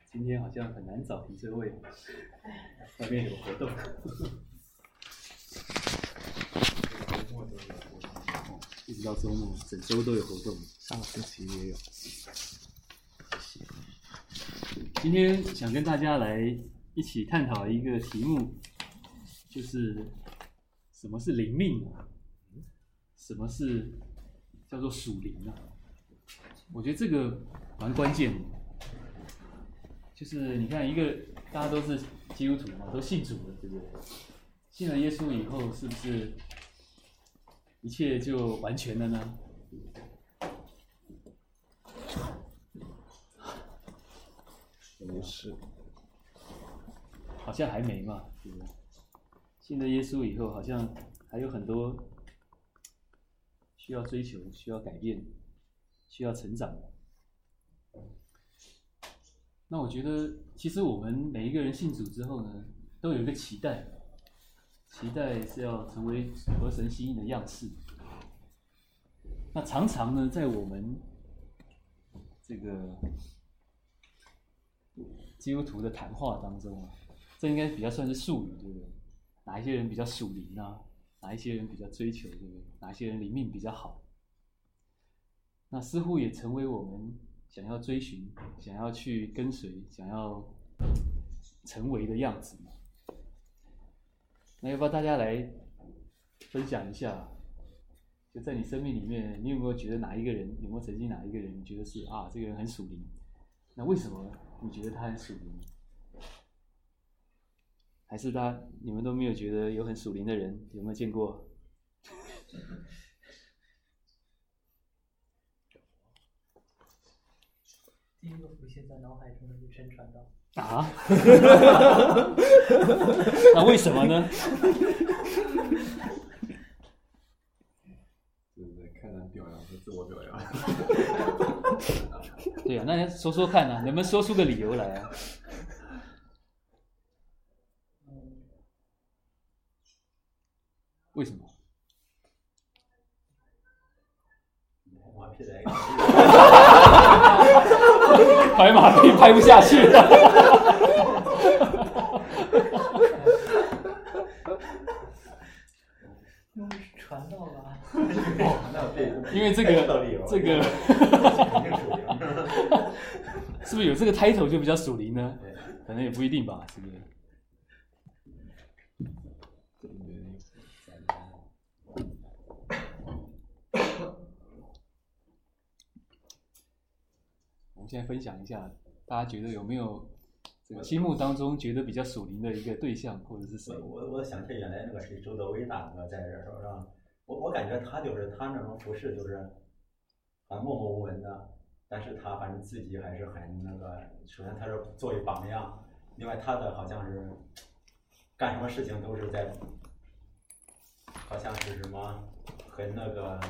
今天好像很难找停车位，外面有活动。一直到周末，整周都有活动， 上个星期也有。 今天想跟大家来一起探讨一个题目，就是什么是灵命啊？什么是叫做属灵啊？我觉得这个蛮关键的。就是你看，一个大家都是基督徒嘛，都信主了，对不对？信了耶稣以后，是不是一切就完全了呢？ 不是， 好像还没嘛，对不对？信了耶稣以后，好像还有很多需要追求、需要改变、需要成长。那我觉得，其实我们每一个人信主之后呢，都有一个期待，期待是要成为合神心意的样式。那常常呢，在我们这个基督徒的谈话当中啊，这应该比较算是术语，对不对？哪一些人比较属灵啊？哪一些人比较追求，对不对？哪一些人灵命比较好？那似乎也成为我们想要追寻、想要去跟随、想要成为的样子。那要不要大家来分享一下？就在你生命里面，你有没有觉得哪一个人，有没有曾经哪一个人，你觉得是啊，这个人很属灵？那为什么你觉得他很属灵？还是你们都没有觉得有很属灵的人？有没有见过？ 第一个浮现在脑海中的是真传道。 啊？那为什么呢？ 就是在看人表扬和自我表扬。 对啊，那说说看啊，能不能说出个理由来啊？为什么？拍马屁拍不下去了。 传道吧。 因为这个是不是有这个 title 就比较属灵呢？可能也不一定吧，是不是？我们现在分享一下，大家觉得有没有这个心目当中觉得比较属灵的一个对象，或者是谁？ 我想起原来那个谁周德威大哥在这说让我感觉他就是他那种服饰就是很默默无闻的，但是他反正自己还是很那个，首先他是作为榜样，另外他的好像是干什么事情都是在，好像是什么很那个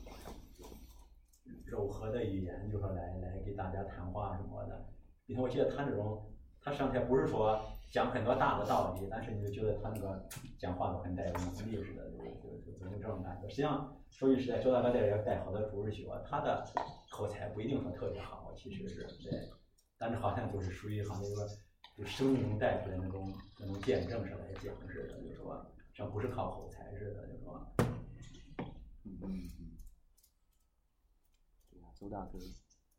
柔和的语言，就说来给大家谈话什么的。因为我觉得他这种，他上台不是说讲很多大的道理，但是你就觉得他那个讲话都很带有能力似的，就有这种感觉。实际上说句实在，周大哥在这带好多主日学，他的口才不一定说特别好，其实是对，但是好像就是属于好像一个就生命中带出来那种见证上来讲似的，就是说这不是靠口才似的，就是说。 对啊，周大哥。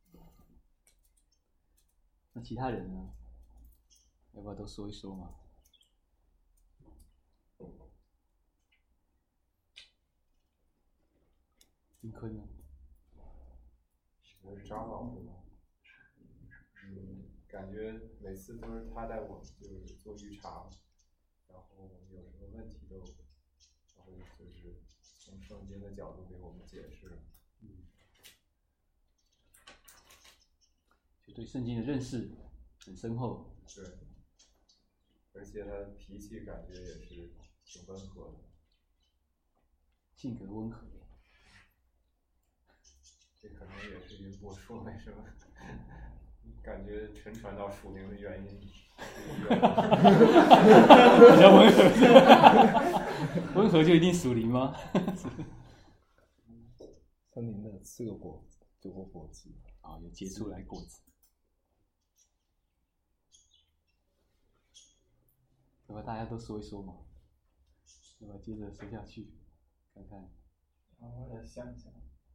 那其他人呢？要不要都说一说嘛？丁坤呢？ 是张老师吧？感觉每次都是他带我们就是做预查，然后有什么问题都，然后就是从圣经的角度给我们解释。 就对圣经的认识很深厚。 对，而且他脾气感觉也是挺温和的， 性格温和。 这可能也是我说为什么感觉陈传道属灵的原因。 比较温和，温和就一定属灵吗？ 森林的4个果子，结过果子啊，有结出来果子。 要不大家都说一说嘛？要不接着说下去，看看。 我来想想。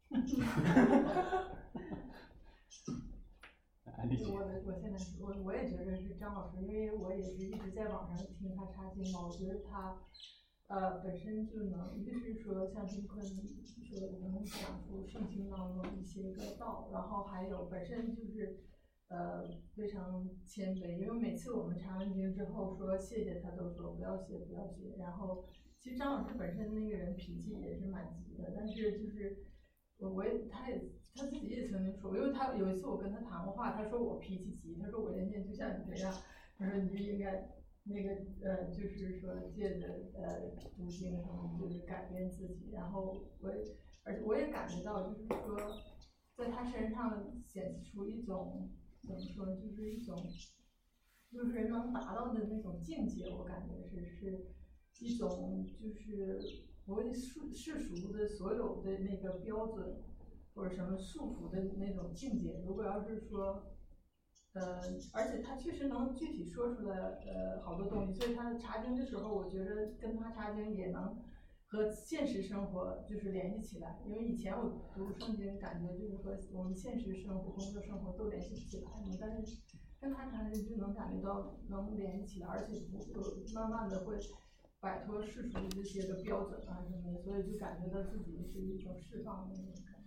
我现在我也觉得是张老师，因为我也是一直在网上听他插经嘛，我觉得他本身就能，一个是说像丁坤说的，能讲出圣经当中一些个道，然后还有本身就是非常谦卑，因为每次我们查完经之后说谢谢，他都说不要谢不要谢。然后其实张老师本身那个人脾气也是蛮急的，但是就是他自己也曾经说，因为他有一次我跟他谈过话，他说我脾气急，他说我年轻就像你这样，他说你就应该那个就是说借着读经什么，就是改变自己。然后而且我也感觉到，就是说在他身上显示出一种怎么说，就是一种就是人能达到的那种境界，我感觉是一种就是不会世俗的所有的那个标准或者什么束缚的那种境界。如果要是说而且他确实能具体说出来好多东西，所以他查经的时候，我觉得跟他查经也能和现实生活就是联系起来。因为以前我读圣经，感觉就是和我们现实生活、工作生活都联系不起来嘛，但是跟他查经就能感觉到能联系起来，而且慢慢的会摆脱世俗的这些个标准啊什么的，所以就感觉到自己是一种释放的那种感觉。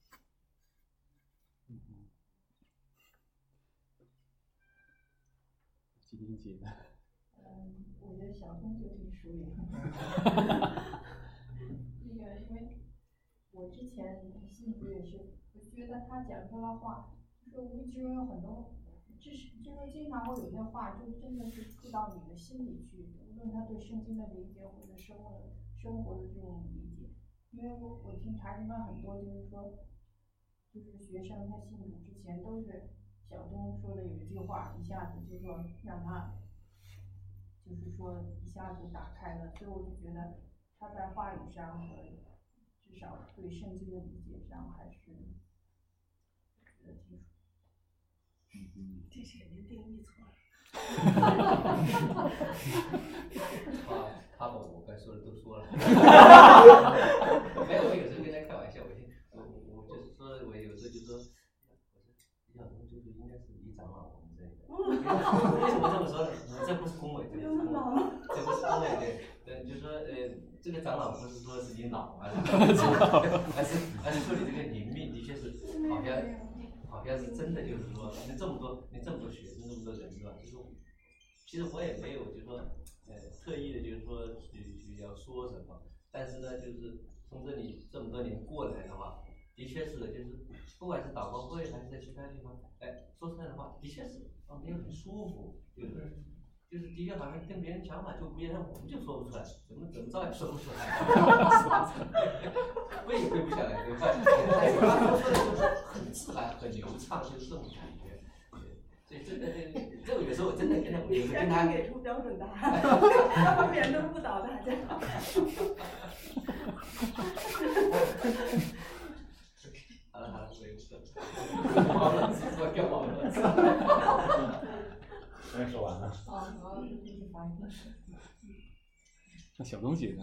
吉林姐呢？ 我觉得小东就挺属于那个，因为我之前信主也是，我觉得他讲出来话，就是无意之中有很多，就是经常会有些话，就真的是触到你的心里去，无论他对圣经的理解或者生活的这种理解。因为我听查经班很多，就是说，就是学生他信主之前都是小东说的有一句话，一下子就说让他。就是说一下子打开了，所以我就觉得他在话语上和至少对圣经的理解上还是觉得挺。 这是人家定义错了。 他把我该说的都说了。没有，我有时候跟他开玩笑，我就是说，我有时候就说，李晓东就是应该是李长老我们这里的。为什么这么说呢？这不是恭维，这不是恭维，对，就是说这个长老不是说是你老啊，而是说你这个灵命的确是好像是真的，就是说你这么多学生，这么多人是吧？就是其实我也没有就是说特意的就是说去要说什么，但是呢，就是从这里这么多年过来的话，的确是的，就是不管是祷告会还是在其他地方，说出来的话，的确是让别人很舒服，就是的确好像跟别人讲法就不一样，我们就说不出来，怎么照样说不出来，背也背不下来，对吧？他说出来就是很自然、很流畅，就是这种感觉。所以这个有时候我真的跟他，有时候跟他给出标准答案，要不免得误导大家。 好了，忘了说干嘛了？ 真说完了。 那小东姐呢？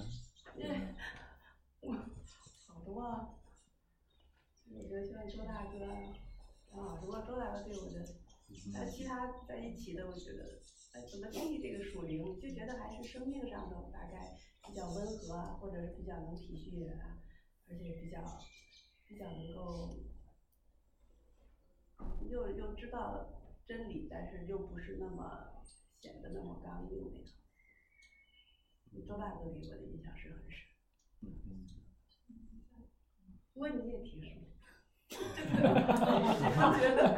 好多啊，那个像周大哥啊，如果周大哥对我的，其他在一起的，我觉得，怎么定义这个属灵，就觉得还是生命上头大概比较温和啊，或者是比较能体恤人啊，而且比较能够，又知道真理，但是又不是那么显得那么刚硬那种。周大哥给我的印象是很深。不过你也挺熟。我觉得。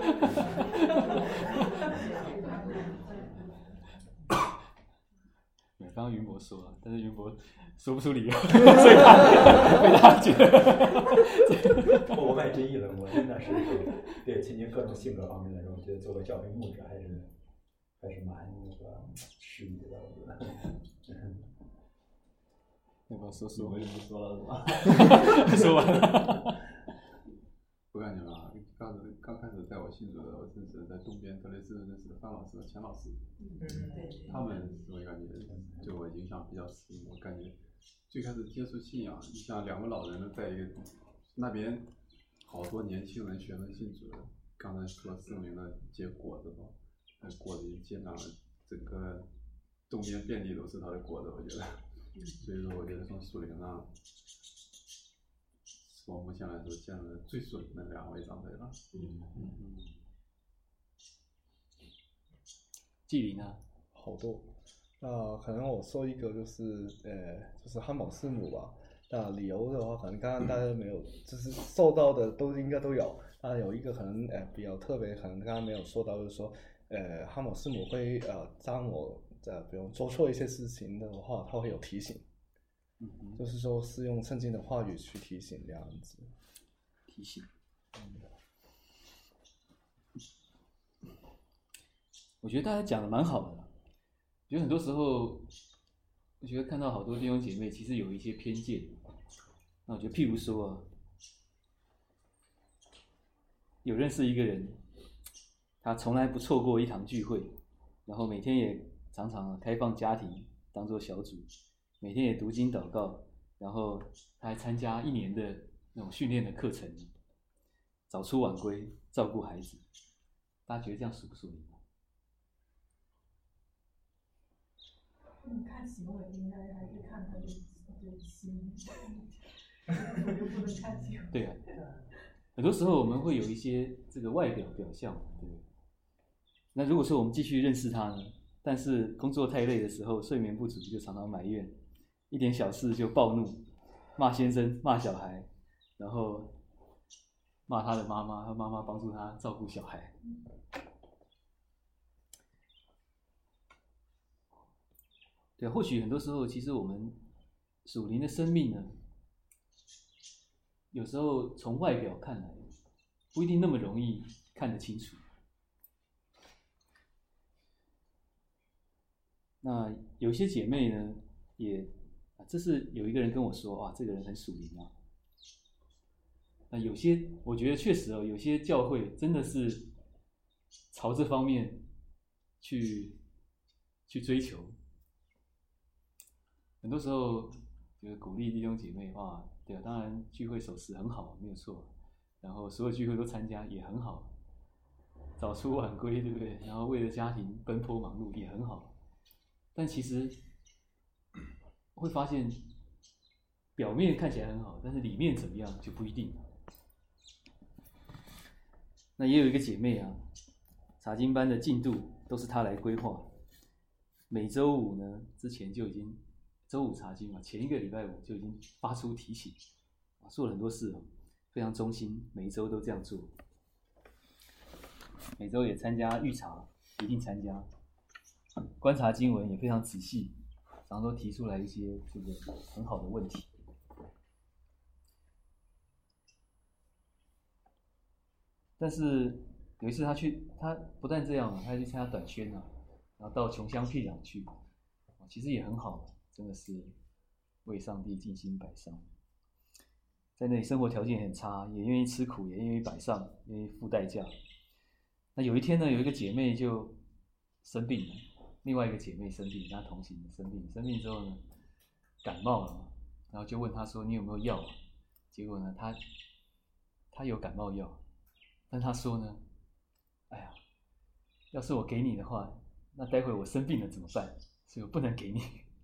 刚刚云博说了，但是云博说不出理由，所以被他觉得我卖真意了。我真的是对秦宁各种性格方面来说，我觉得做个教会牧者还是蛮那个适宜的，我觉得。 要不要说？ 我就不说了是吧？ 说完了。 不感觉吧？刚开始带我信主的，我认识在东边，特别是认识的范老师和钱老师， 对， 他们我感觉对我影响比较深。我感觉最开始接触信仰，你像2个老人呢，在一个那边，好多年轻人学生信主的，刚才说圣灵的结果子吧，那果子已经结上了，整个东边遍地都是他的果子，我觉得。所以说，我觉得从属灵上，是我目前来说见的最属灵的2位长辈了。 纪灵呢？ 好多。那可能我说一个就是汉堡师母吧。那理由的话，可能刚刚大家没有，就是受到的都应该都有。那有一个可能比较特别，可能刚刚没有说到，就是说汉堡师母会当我比如做错一些事情的话，他会有提醒。就是说是用圣经的话语去提醒这样子。 提醒。我觉得大家讲的蛮好的。我觉得很多时候，我觉得看到好多弟兄姐妹其实有一些偏见。那我觉得譬如说啊，有认识一个人，他从来不错过一堂聚会，然后每天也常常开放家庭当做小组，每天也读经祷告，然后他还参加1年的那种训练的课程，早出晚归，照顾孩子。大家觉得这样属不属灵？ 看行为应该还是看他的心，就不能看行为。 对啊，很多时候我们会有一些这个外表象，对不对？那如果说我们继续认识他呢，但是工作太累的时候，睡眠不足就常常埋怨，一点小事就暴怒，骂先生、骂小孩，然后骂他的妈妈，他妈妈帮助他照顾小孩。对，或许很多时候，其实我们属灵的生命呢，有时候从外表看来，不一定那么容易看得清楚。那有些姐妹呢，这是有一个人跟我说，哇，这个人很属灵啊。那有些我觉得确实有些教会真的是朝这方面去追求。很多时候就是鼓励弟兄姐妹，哇，对啊，当然聚会守时很好，没有错。然后所有聚会都参加也很好，早出晚归，对不对？然后为了家庭奔波忙碌也很好。但其实会发现，表面看起来很好，但是里面怎么样就不一定。那也有一个姐妹啊，查经班的进度都是她来规划，每周5呢之前就已经周5查经嘛，前一个礼拜5就已经发出提醒，做了很多事，非常忠心，每一周都这样做。每周也参加预查，一定参加。观察经文也非常仔细，常常都提出来一些这个很好的问题。但是有一次他不但这样，他还去参加短宣啊，然后到穷乡僻壤去，其实也很好，真的是为上帝尽心摆上。在那里生活条件也很差，也愿意吃苦，也愿意摆上，愿意付代价。那有一天呢，有一个姐妹就生病了，另外一个姐妹生病，跟她同行的生病之后呢，感冒了，然后就问她说：“你有没有药？”结果呢，她有感冒药，但她说呢：“哎呀，要是我给你的话，那待会我生病了怎么办？所以我不能给你。”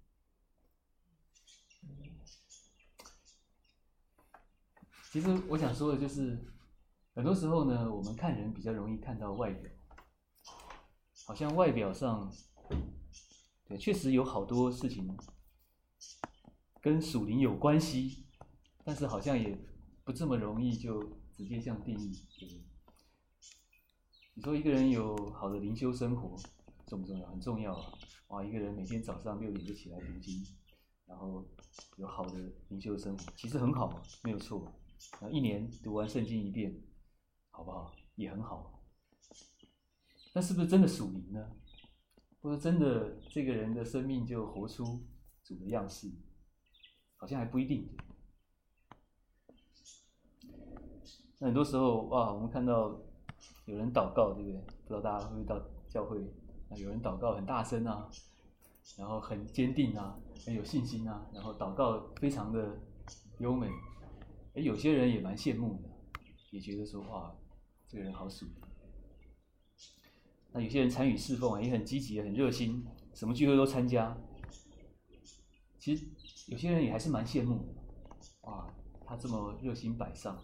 其实我想说的就是，很多时候呢，我们看人比较容易看到外表，好像外表上，对，确实有好多事情跟属灵有关系，但是好像也不这么容易就直接这样定义，对不对？你说一个人有好的灵修生活重不重要？很重要啊！哇，一个人每天早上6点就起来读经，然后有好的灵修生活，其实很好，没有错。然后1年读完圣经1遍，好不好？也很好。但是不是真的属灵呢？或者真的这个人的生命就活出主的样式？好像还不一定。 那很多时候哇，我们看到有人祷告，对不对？不知道大家会不会到教会，有人祷告很大声啊，然后很坚定啊，很有信心啊，然后祷告非常的优美。有些人也蛮羡慕的，也觉得说哇，这个人好属灵。那有些人参与侍奉也很积极，很热心，什么聚会都参加。其实有些人也还是蛮羡慕的，哇，他这么热心摆上。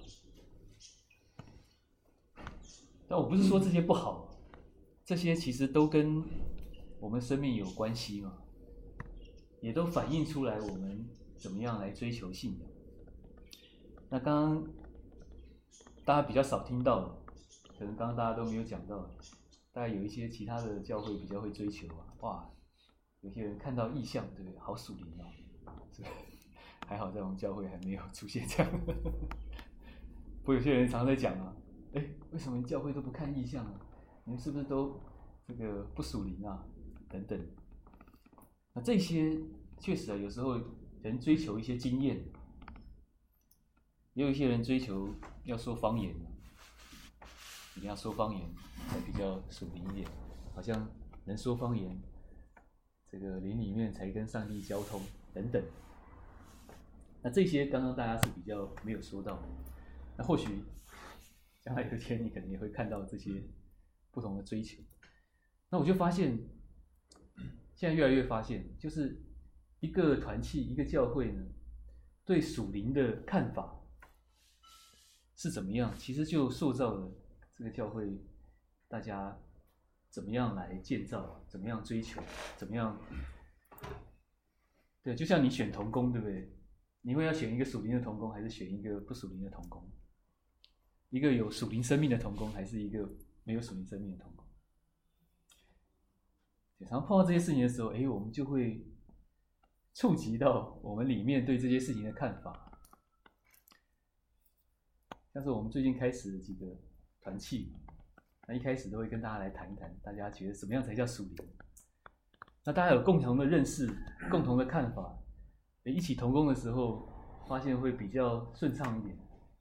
但我不是说这些不好，这些其实都跟我们生命有关系嘛，也都反映出来我们怎么样来追求信仰。那刚刚大家比较少听到的，可能刚刚大家都没有讲到的，大概有一些其他的教会比较会追求啊，哇，有些人看到异象，对不对？好属灵啊，还好在我们教会还没有出现这样。不过有些人常在讲啊，为什么教会都不看异象啊？你们是不是都这个不属灵啊？等等。那这些确实啊，有时候人追求一些经验，也有一些人追求要说方言，一定要说方言才比较属灵一点，好像能说方言，这个灵里面才跟上帝交通等等。那这些刚刚大家是比较没有说到的，那或许将来有一天你可能也会看到这些不同的追求。那我就发现，现在越来越发现，就是一个团契、一个教会呢，对属灵的看法是怎么样，其实就塑造了这个教会大家怎么样来建造，怎么样追求，怎么样。对，就像你选同工，对不对？你会要选一个属灵的同工，还是选一个不属灵的同工？一个有属灵生命的同工，还是一个没有属灵生命的同工？常常碰到这些事情的时候，我们就会触及到我们里面对这些事情的看法。像是我们最近开始的几个团契，那一开始都会跟大家来谈一谈，大家觉得什么样才叫属灵？那大家有共同的认识、共同的看法，一起同工的时候，发现会比较顺畅一点。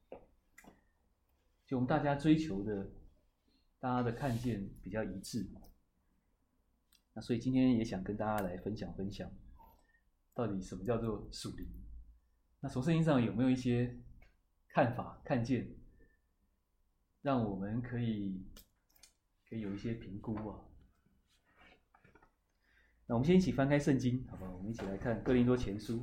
就我们大家追求的，大家的看见比较一致。那所以今天也想跟大家来分享，到底什么叫做属灵？那从圣经上有没有一些看法、看见，让我们可以有一些评估啊？那我们先一起翻开圣经，好不好？我们一起来看哥林多前书。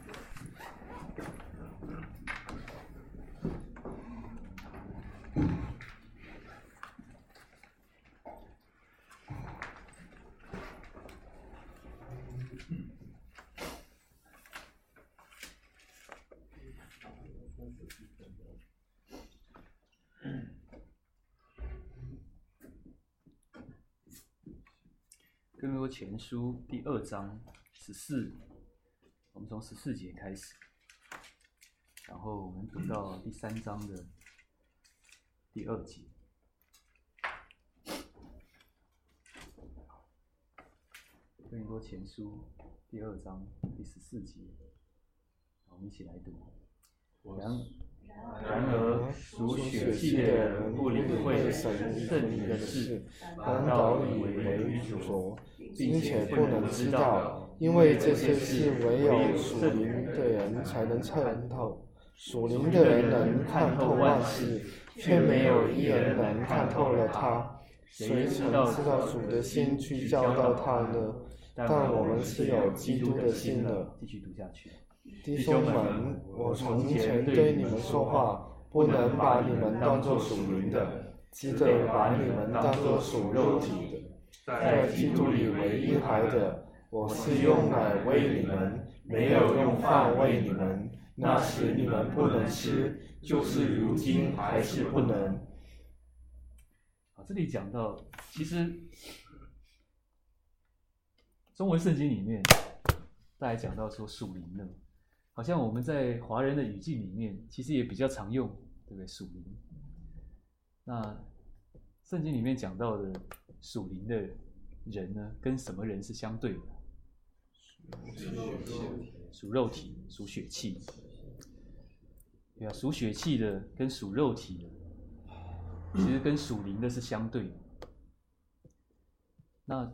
哥林多前书第2章14，我们从14节开始，然后我们读到第3章的第2节。哥林多前书第2章第14节，我们一起来读。然而，属血气的人不领会圣灵的事，反倒以为愚拙，并且不能知道，因为这些事唯有属灵的人才能参透。属灵的人能看透万事，却没有一人能看透了他。谁曾知道主的心去教导他呢？但我们是有基督的心了。继续读下去。弟兄们，我从前对你们说话，不能把你们当作属灵的，只得把你们当作属肉体的。在基督里为婴孩的，我是用奶喂你们，没有用饭喂你们。那时你们不能吃，就是如今还是不能。这里讲到，其实中文圣经里面，大家讲到说属灵的，好像我们在华人的语境里面，其实也比较常用，对不对？属灵。那圣经里面讲到的属灵的人呢，跟什么人是相对的？属肉体，属血气。 对啊，属血气的跟属肉体的，其实跟属灵的是相对的。那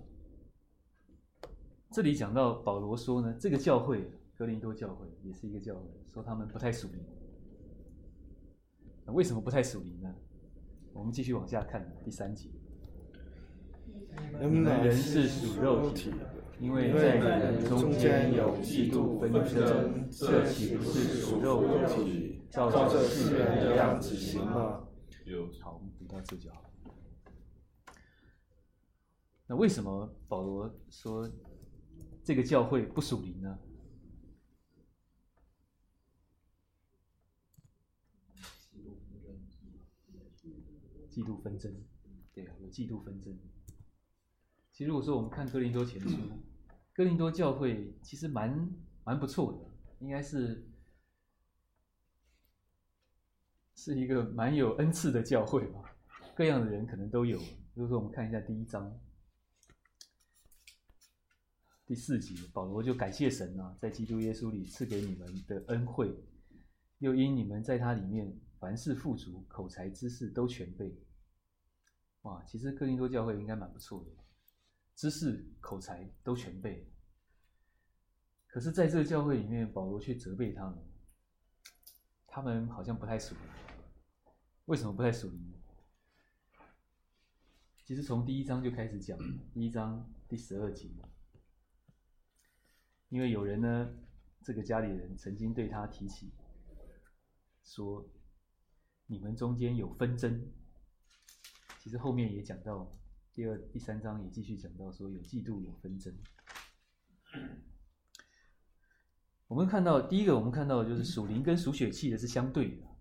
这里讲到保罗说呢，这个教会哥林多教会也是一个教会，说他们不太属灵。那为什么不太属灵呢？我们继续往下看第3节。你们人是属肉体的，因为在你们中间有嫉妒纷争，这岂不是属肉体，照着世人的样子行吗？好，我们读到这就好。那为什么保罗说这个教会不属灵呢？嫉妒纷争，对啊，有嫉妒纷争。其实如果说我们看哥林多前书，哥林多教会其实蛮不错的，应该是一个蛮有恩赐的教会吧，各样的人可能都有。如果说我们看一下第1章第4节，保罗就感谢神啊，在基督耶稣里赐给你们的恩惠，又因你们在他里面凡事富足，口才知识都全备。哇，其实哥林多教会应该蛮不错的，知识口才都全备。可是在这个教会里面，保罗却责备他们，他们好像不太属灵。为什么不太属灵？其实从第1章就开始讲，第1章第12节，因为有人呢，这个家里人曾经对他提起说，你们中间有纷争。其实后面也讲到，第3章也继续讲到说有嫉妒有纷争。我们看到第一个，我们看到就是属灵跟属血气的是相对的。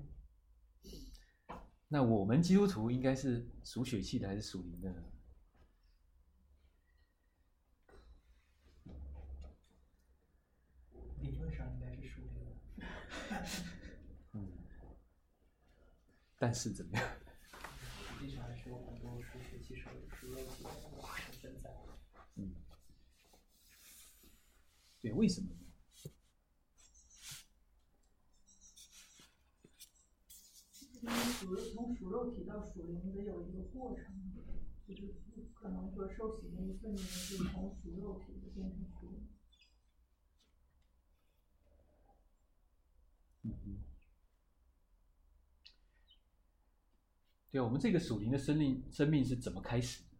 那我们基督徒应该是属血气的还是属灵的呢？ 理论上应该是属灵的。 但是怎么样？ 实际上还是有很多属血气、属肉体的成分在。 对，为什么呢？ 因为从属肉体到属灵的有一个过程，就是可能说受洗的一瞬间是从属肉体的变成属灵。 对啊，我们这个属灵的生命是怎么开始的？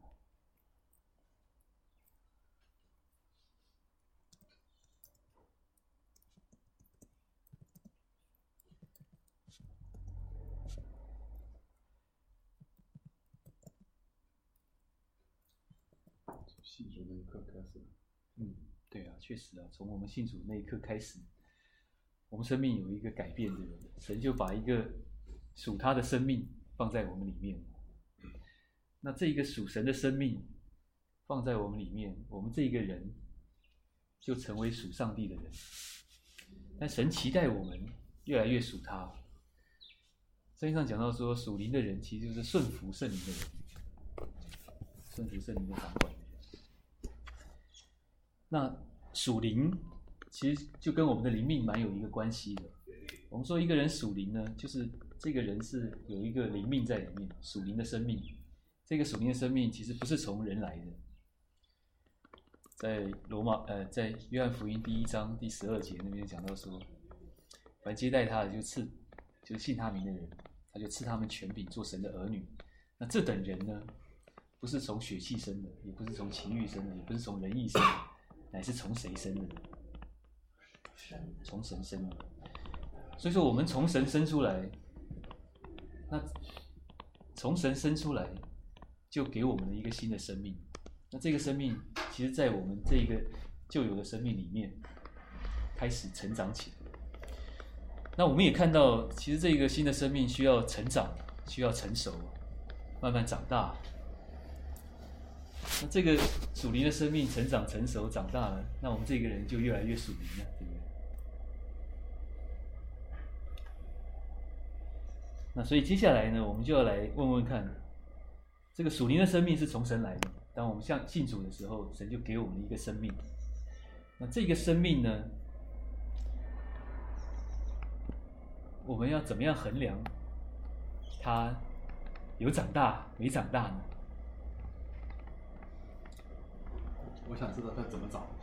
信主那一刻开始。 对啊，确实啊，从我们信主那一刻开始，我们生命有一个改变，对不对？神就把一个属他的生命放在我们里面。那这一个属神的生命放在我们里面，我们这一个人就成为属上帝的人。但神期待我们越来越属他。圣经上讲到说，属灵的人其实就是顺服圣灵的人，顺服圣灵的掌管的人。那属灵其实就跟我们的灵命蛮有一个关系的。我们说一个人属灵呢，就是这个人是有一个灵命在里面，属灵的生命。这个属灵的生命其实不是从人来的。在约翰福音第1章第12节那边讲到说，凡接待他的就是信他名的人，他就赐他们权柄做神的儿女。那这等人呢，不是从血气生的，也不是从情欲生的，也不是从人意生的，乃是从谁生的呢？从神生的。所以说我们从神生出来，那从神生出来就给我们的一个新的生命。那这个生命其实在我们这一个旧有的生命里面开始成长起来。那我们也看到，其实这个新的生命需要成长，需要成熟，慢慢长大。那这个属灵的生命成长成熟长大了，那我们这个人就越来越属灵了，对不对？那所以接下来呢，我们就要来问问看，这个属灵的生命是从神来的。当我们信主的时候，神就给我们一个生命。那这个生命呢， 我们要怎么样衡量他有长大没长大呢？ 我想知道他怎么长。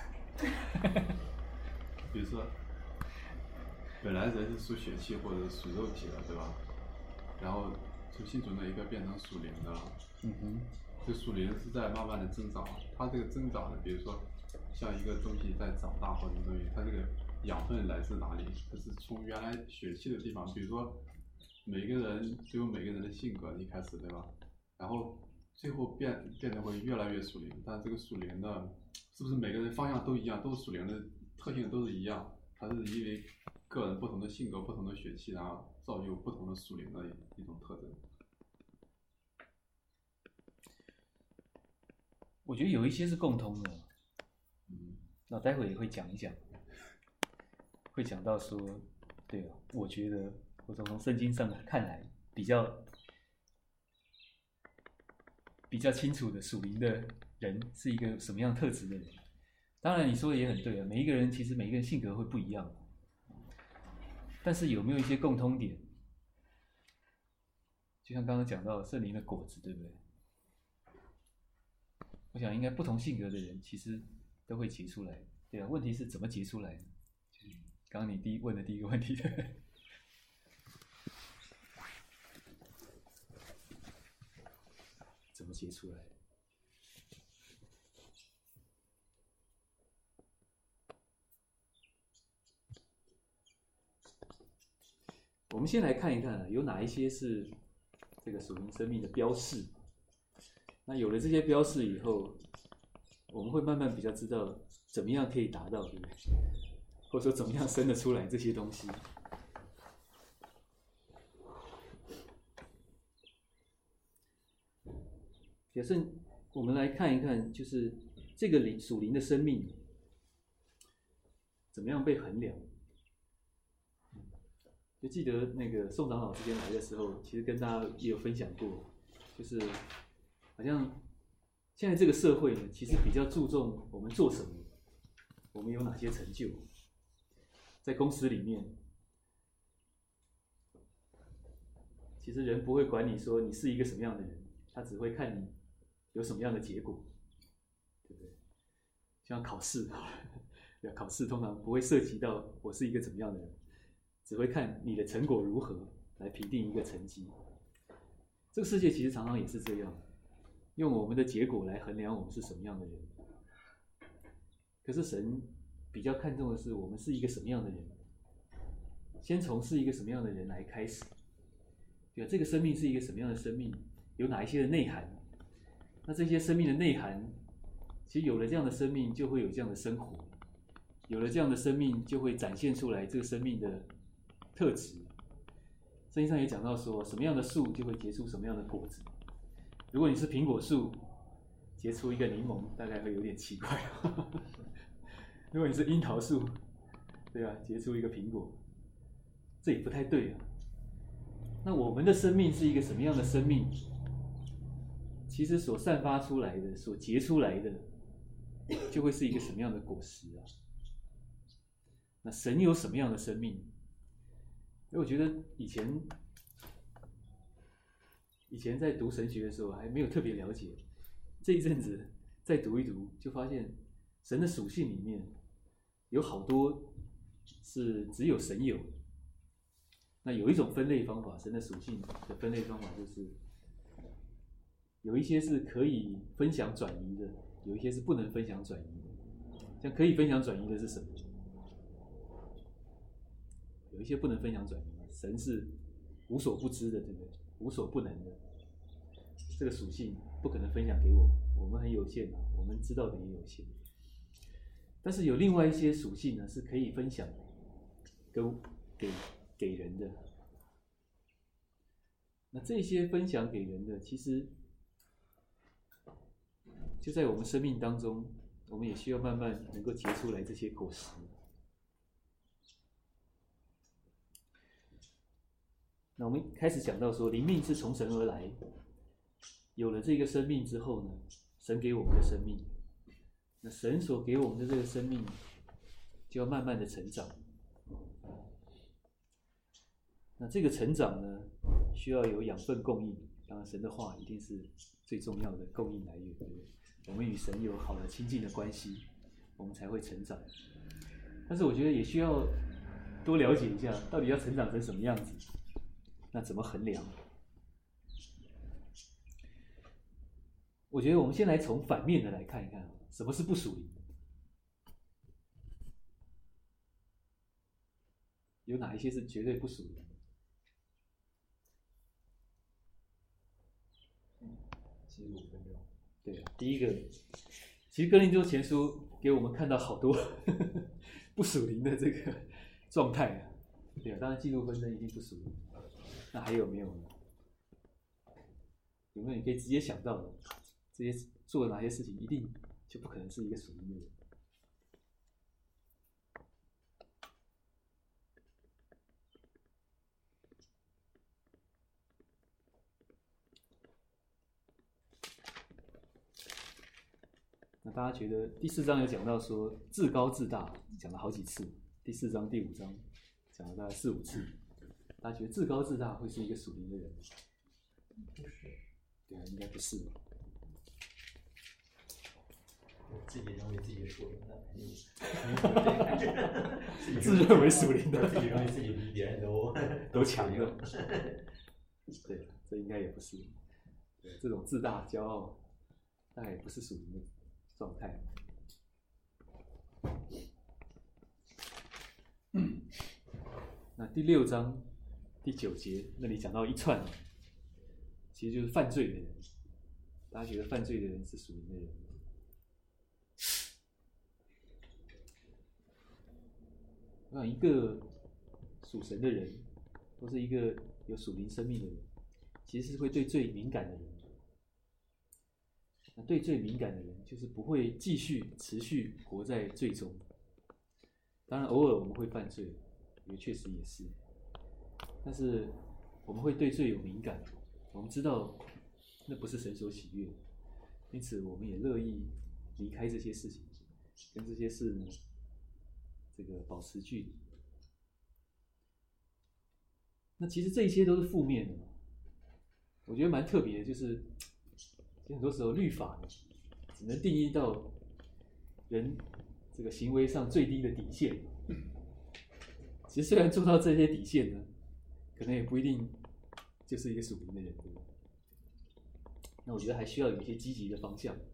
比如说，本来人是属血气或者属肉体的，对吧？然后从信主那一个变成属灵的了。这属灵是在慢慢的增长，它这个增长呢，比如说像一个东西在长大或者东西，它这个养分来自哪里？它是从原来血气的地方，比如说每个人都有每个人的性格，一开始对吧？然后最后变得会越来越属灵，但这个属灵的是不是每个人方向都一样，都是属灵的特性都是一样？它是因为个人不同的性格、不同的血气，然后造就不同的属灵的一种特征。 我觉得有一些是共通的，那待会也会讲一讲，会讲到说，对吧？我觉得或者从圣经上看来比较清楚的属灵的人是一个什么样特质的人。当然你说的也很对啊，每一个人性格会不一样，但是有没有一些共通点？就像刚刚讲到圣灵的果子，对不对？我想应该不同性格的人其实都会结出来，对啊。问题是怎么结出来呢？就是刚刚你问的第一个问题的，怎么结出来？我们先来看一看有哪一些是这个属灵生命的标示。那有了这些标示以后，我们会慢慢比较知道怎么样可以达到，对不对？或者说怎么样生得出来这些东西。假设我们来看一看，就是这个属灵的生命怎么样被衡量。就记得那个宋长老之前来的时候，其实跟大家也有分享过，就是好像现在这个社会呢，其实比较注重我们做什么，我们有哪些成就。在公司里面，其实人不会管你说你是一个什么样的人，他只会看你有什么样的结果，对不对？像考试，考试通常不会涉及到我是一个怎么样的人，只会看你的成果如何来评定一个成绩。这个世界其实常常也是这样，用我们的结果来衡量我们是什么样的人。可是神比较看重的是我们是一个什么样的人，先从是一个什么样的人来开始。对啊，这个生命是一个什么样的生命，有哪一些的内涵？那这些生命的内涵，其实有了这样的生命，就会有这样的生活，有了这样的生命，就会展现出来这个生命的特质。圣经上也讲到说，什么样的树就会结出什么样的果子。如果你是苹果树，结出一个柠檬，大概会有点奇怪。如果你是樱桃树，对吧？结出一个苹果，这也不太对啊。那我们的生命是一个什么样的生命？其实所散发出来的、所结出来的，就会是一个什么样的果实啊？那神有什么样的生命？因为我觉得以前在读神学的时候还没有特别了解，这一阵子再读一读，就发现神的属性里面有好多是只有神有的。那有一种分类方法，神的属性的分类方法就是，有一些是可以分享转移的，有一些是不能分享转移的。像可以分享转移的是什么？有一些不能分享转移的，神是无所不知的，对不对？无所不能的，这个属性不可能分享给我，我们很有限，我们知道的也有限。但是有另外一些属性呢，是可以分享给人的。那这些分享给人的，其实就在我们生命当中，我们也需要慢慢能够结出来这些果实。那我们开始讲到说，灵命是从神而来，有了这个生命之后呢，神给我们的生命，那神所给我们的这个生命，就要慢慢的成长。 那这个成长呢，需要有养分供应，当然神的话一定是最重要的供应来源，对不对？我们与神有好的亲近的关系，我们才会成长。但是我觉得也需要多了解一下，到底要成长成什么样子，那怎么衡量？我觉得我们先来从反面的来看一看，什么是不属灵？有哪一些是绝对不属灵的？ 记录分量。 对啊，第一个，其实哥林多前书给我们看到好多不属灵的这个状态啊。对啊，当然记录纷争一定不属灵。那还有没有呢？有没有你可以直接想到的？这些做哪些事情一定就不可能是一个属灵的人？那大家觉得第4章有讲到说自高自大，讲了好几次。第4章、第5章讲了大概4、5次。大家觉得自高自大会是一个属灵的人吗？ 不是。 对啊，应该不是吧？ 自己认为自己属灵的， 自认为属灵的， 自己认为自己比别人都强的。对，这应该也不是。对，这种自大、骄傲，大概也不是属灵的状态。那第6章第9节那里讲到一串，其实就是犯罪的人。大家觉得犯罪的人是属灵的人吗？我想一个属神的人，或是一个有属灵生命的人，其实是会对罪敏感的人。那对罪敏感的人，就是不会继续持续活在罪中。当然，偶尔我们会犯罪，也确实也是。但是我们会对罪有敏感，我们知道那不是神所喜悦，因此我们也乐意离开这些事情，跟这些事呢，这个保持距离。那其实这一些都是负面的，我觉得蛮特别的，就是其实很多时候律法呢，只能定义到人这个行为上最低的底线。其实虽然做到这些底线呢，可能也不一定就是一个属灵的人，对不对？那我觉得还需要有一些积极的方向。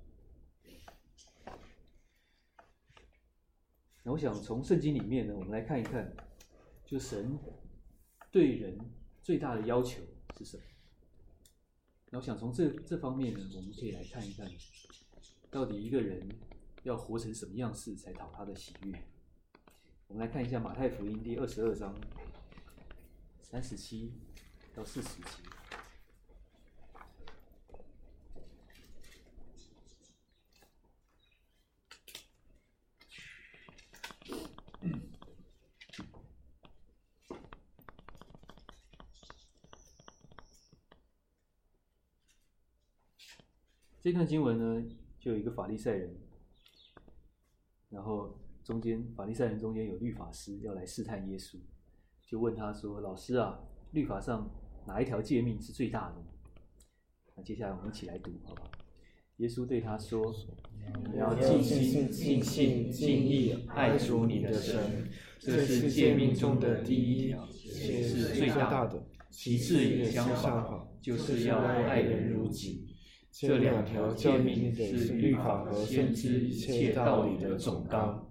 那我想从圣经里面呢，我们来看一看，就神对人最大的要求是什么？那我想从这方面呢，我们可以来看一看，到底一个人要活成什么样式才讨他的喜悦。我们来看一下马太福音第22章37到40节。这段经文呢，就有一个法利赛人，然后法利赛人中间有律法师要来试探耶稣，就问他说：“老师啊，律法上哪一条诫命是最大的呢？”那接下来我们一起来读，好吧？耶稣对他说：“你要尽心、尽性、尽意爱主你的神，这是诫命中的第一条，也是最大的。其次也相仿，就是要爱人如己。这2条诫命是律法和先知一切道理的总纲。”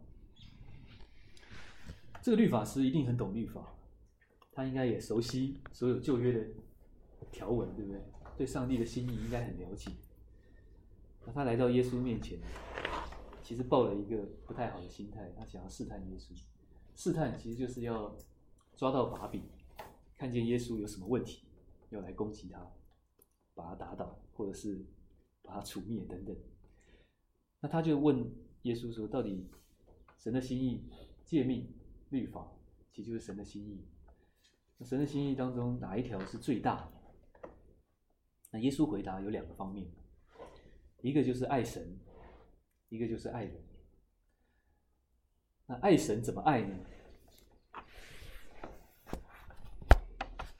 这个律法师一定很懂律法，他应该也熟悉所有旧约的条文，对不对？对上帝的心意应该很了解。那他来到耶稣面前，其实抱了一个不太好的心态，他想要试探耶稣。试探其实就是要抓到把柄，看见耶稣有什么问题，要来攻击他，把他打倒，或者是把他除灭等等。那他就问耶稣说：“到底神的心意、诫命、律法，其实就是神的心意。那神的心意当中哪一条是最大的？”那耶稣回答有2个方面，一个就是爱神，一个就是爱人。那爱神怎么爱呢？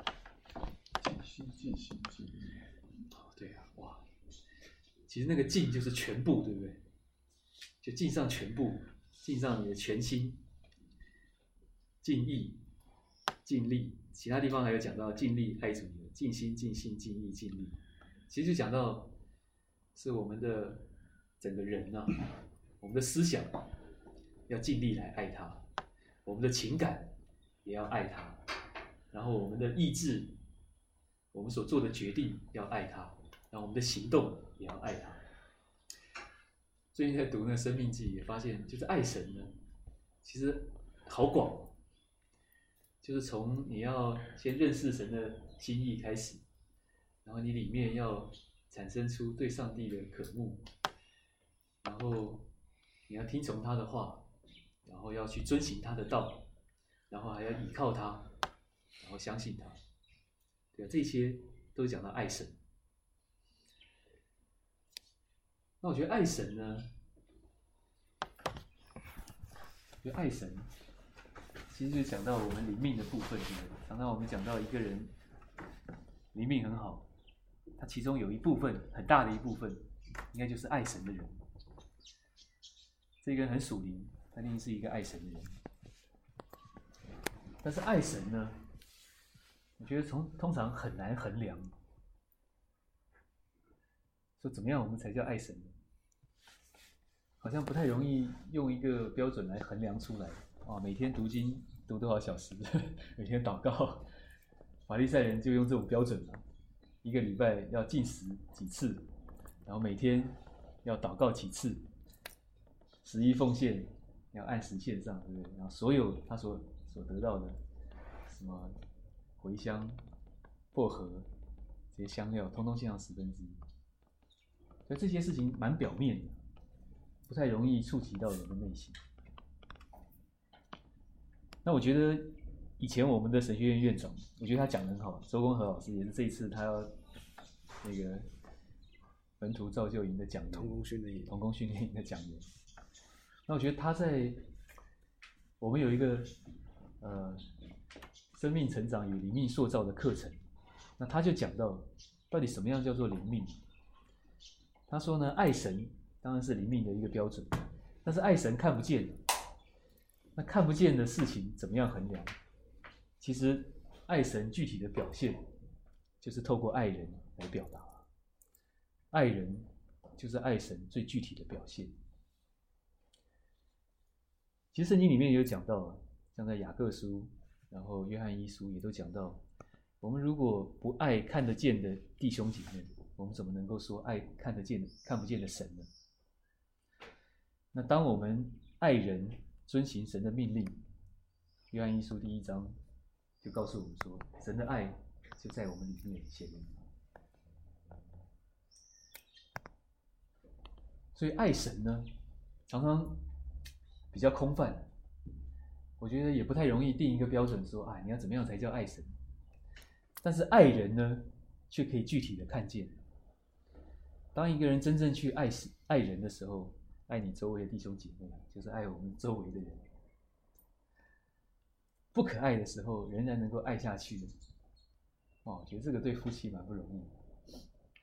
心尽心尽力。 对啊，哇，其实那个尽就是全部，对不对？就尽上全部，尽上你的全心，尽意、尽力。其他地方还有讲到尽力爱主你的，尽心、尽性、尽意、尽力。其实就讲到是我们的整个人啊，我们的思想要尽力来爱他，我们的情感也要爱他，然后我们的意志，我们所做的决定要爱他，然后我们的行动也要爱他。最近在读那《生命记》，也发现就是爱神呢，其实好广，就是从你要先认识神的心意开始，然后你里面要产生出对上帝的渴慕，然后你要听从他的话，然后要去遵行他的道，然后还要依靠他，然后相信他。对啊，这些都讲到爱神。那我觉得爱神呢，就爱神，其实就讲到我们灵命的部分，对不对？常常我们讲到一个人灵命很好，他其中有一部分很大的一部分，应该就是爱神的人。这个人很属灵，他一定是一个爱神的人。但是爱神呢，我觉得通常很难衡量。说怎么样我们才叫爱神呢？好像不太容易用一个标准来衡量出来。每天读经读多少小时，每天祷告，法利赛人就用这种标准嘛，一个礼拜要禁食几次，然后每天要祷告几次，11奉献要按时献上，对不对？然后所有他所得到的什么茴香、薄荷这些香料，通通献上1/10。所以这些事情蛮表面的，不太容易触及到人的内心。那我觉得以前我们的神学院院长，我觉得他讲得很好，周公和老师也是这一次他要那个门徒造就营的讲员，童工训练营的讲员。那我觉得他在我们有一个生命成长与灵命塑造的课程，那他就讲到底什么样叫做灵命。他说呢，爱神当然是灵命的一个标准，但是爱神看不见，那看不见的事情怎么样衡量？其实爱神具体的表现就是透过爱人来表达，爱人就是爱神最具体的表现。其实圣经里面也有讲到，像在雅各书，然后约翰一书也都讲到，我们如果不爱看得见的弟兄姐妹，我们怎么能够说爱看得见看不见的神呢？那当我们爱人遵行神的命令，约翰一书第1章就告诉我们说，神的爱就在我们里面显明。所以爱神呢，常常比较空泛，我觉得也不太容易定一个标准说，你要怎么样才叫爱神？但是爱人呢，却可以具体的看见。当一个人真正去爱人的时候，爱你周围的弟兄姐妹，就是爱我们周围的人。不可爱的时候，仍然能够爱下去的，我觉得这个对夫妻蛮不容易的。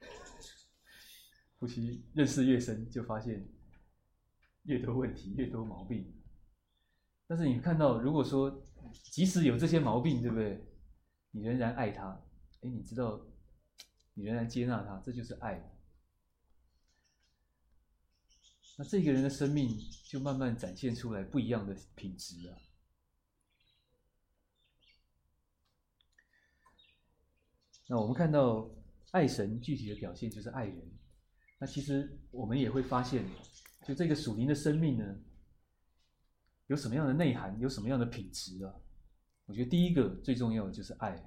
夫妻认识越深，就发现越多问题，越多毛病。但是你看到，如果说即使有这些毛病，对不对？你仍然爱他，你知道，你仍然接纳他，这就是爱。那这个人的生命就慢慢展现出来不一样的品质啊。那我们看到爱神具体的表现就是爱人。那其实我们也会发现，就这个属灵的生命呢，有什么样的内涵，有什么样的品质啊？我觉得第一个最重要的就是爱。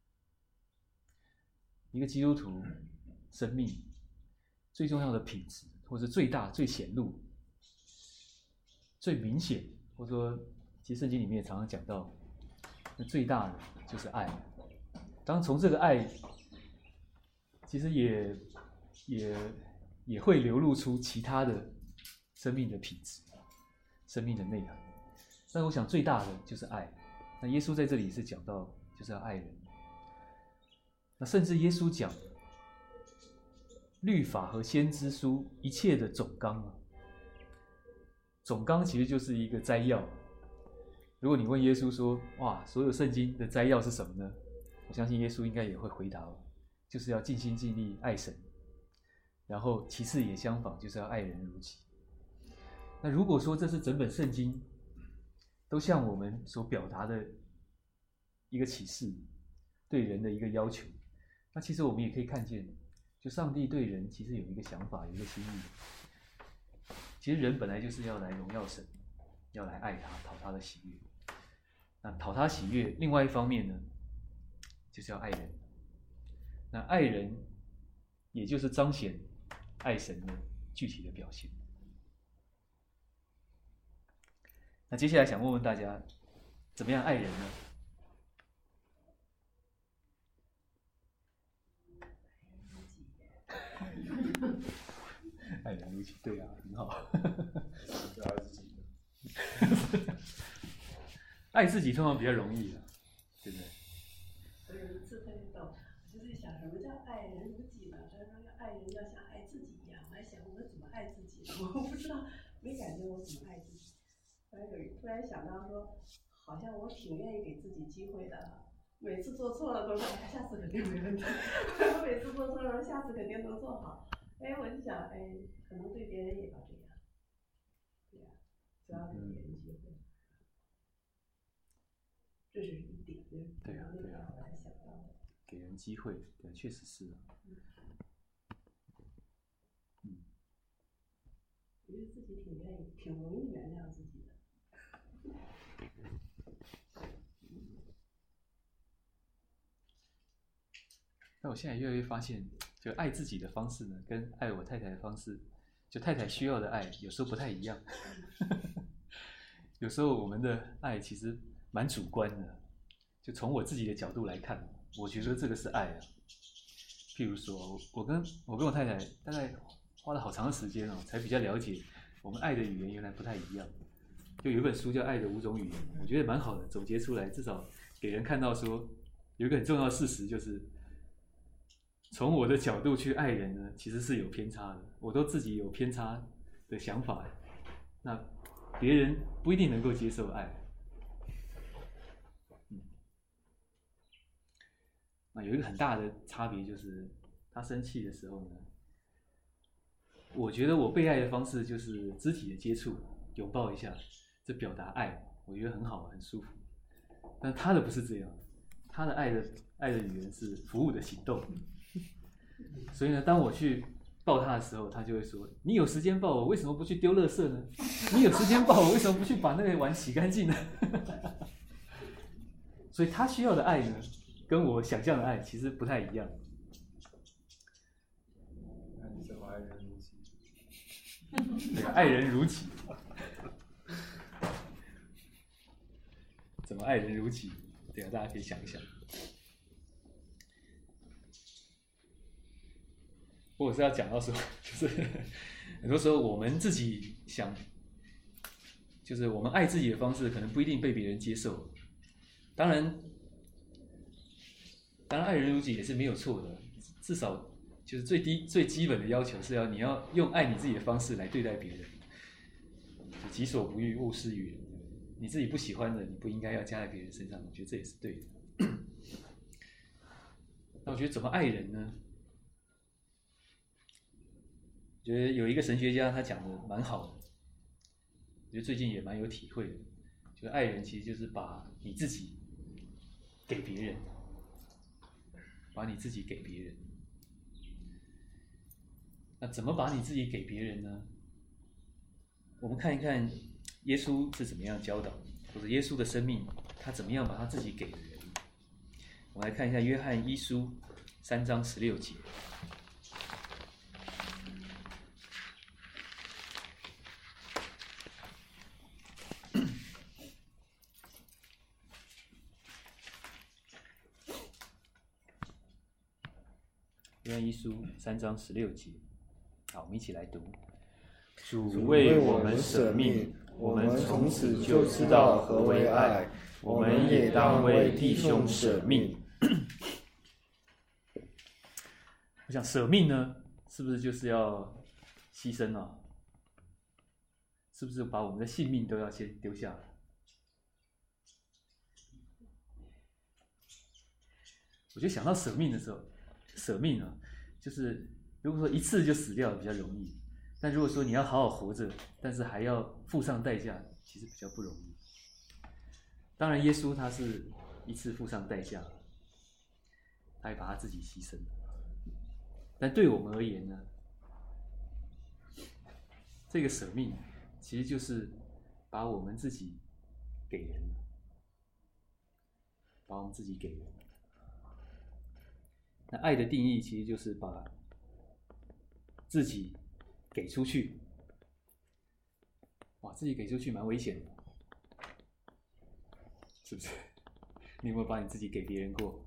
一个基督徒生命最重要的品质，或者最大、最显露、最明显，或者说，其实圣经里面也常常讲到，那最大的就是爱。当然，从这个爱，其实也会流露出其他的生命的品质、生命的内涵。但我想最大的就是爱。那耶稣在这里是讲到，就是要爱人。 那甚至耶稣讲，律法和先知书一切的总纲啊，总纲其实就是一个摘要。如果你问耶稣说，哇，所有圣经的摘要是什么呢？我相信耶稣应该也会回答，就是要尽心尽力爱神，然后其次也相仿，就是要爱人如己。那如果说这是整本圣经都向我们所表达的一个启示，对人的一个要求，那其实我们也可以看见，就上帝对人其实有一个想法，有一个心意。其实人本来就是要来荣耀神，要来爱他，讨他的喜悦。那讨他喜悦，另外一方面呢，就是要爱人。那爱人，也就是彰显爱神的具体的表现。那接下来想问问大家，怎么样爱人呢？爱人如己，对啊，很好。爱自己通常比较容易啊，对不对？ 我有一次特别逗，我就在想，什么叫爱人如己呢？他说要爱人要像爱自己一样。我还想我怎么爱自己？我不知道，没感觉我怎么爱自己。突然想到说，好像我挺愿意给自己机会的。每次做错了都说，哎，下次肯定没问题。每次做错了，下次肯定能做好。哎，我就想，哎，可能对别人也要这样。对呀，主要给别人机会。这是一点， 对呀，对呀， 我才想到的。 给人机会，对，确实是。 我觉得自己挺愿意，挺容易原谅自己的。 但我现在越来越发现，就爱自己的方式呢，跟爱我太太的方式，就太太需要的爱，有时候不太一样。有时候我们的爱其实蛮主观的，就从我自己的角度来看，我觉得这个是爱啊。譬如说，我跟我太太大概花了好长的时间才比较了解我们爱的语言原来不太一样。就有一本书叫《爱的5种语言》，我觉得蛮好的，总结出来，至少给人看到说，有一个很重要的事实就是，从我的角度去爱人呢，其实是有偏差的。我都自己有偏差的想法，那别人不一定能够接受爱。那有一个很大的差别就是，他生气的时候呢，我觉得我被爱的方式就是肢体的接触，拥抱一下，这表达爱，我觉得很好，很舒服。但他的不是这样，他的爱的语言是服务的行动。所以呢，当我去抱他的时候，他就会说：“你有时间抱我，为什么不去丢垃圾呢？你有时间抱我，为什么不去把那个碗洗干净呢？”所以他需要的爱呢，跟我想象的爱其实不太一样。 那你怎么爱人如己？ 对，爱人如己。怎么爱人如己？对啊，大家可以想一想。或者是要讲到说，就是很多时候我们自己想，就是我们爱自己的方式可能不一定被别人接受。当然爱人如己也是没有错的，至少就是最基本的要求是你要用爱你自己的方式来对待别人，己所不欲，勿施于人。你自己不喜欢的，你不应该要加在别人身上，我觉得这也是对的。那我觉得怎么爱人呢？我觉得有一个神学家他讲的蛮好的，我觉得最近也蛮有体会的。就是爱人其实就是把你自己给别人，把你自己给别人。那怎么把你自己给别人呢？我们看一看耶稣是怎么样教导，或者耶稣的生命他怎么样把他自己给人。我们来看一下约翰一书3章16节。约翰一书3章16节，好，我们一起来读。主为我们舍命，我们从此就知道何为爱，我们也当为弟兄舍命。 我想舍命呢，是不是就是要牺牲啊？是不是把我们的性命都要先丢下来？我就想到舍命的时候，舍命啊，就是如果说一次就死掉比较容易，但如果说你要好好活着，但是还要付上代价，其实比较不容易。当然，耶稣他是一次付上代价，他也把他自己牺牲了。但对我们而言呢，这个舍命其实就是把我们自己给人了，把我们自己给人。那爱的定义其实就是把自己给出去。哇，自己给出去蛮危险的，是不是？你有没有把你自己给别人过？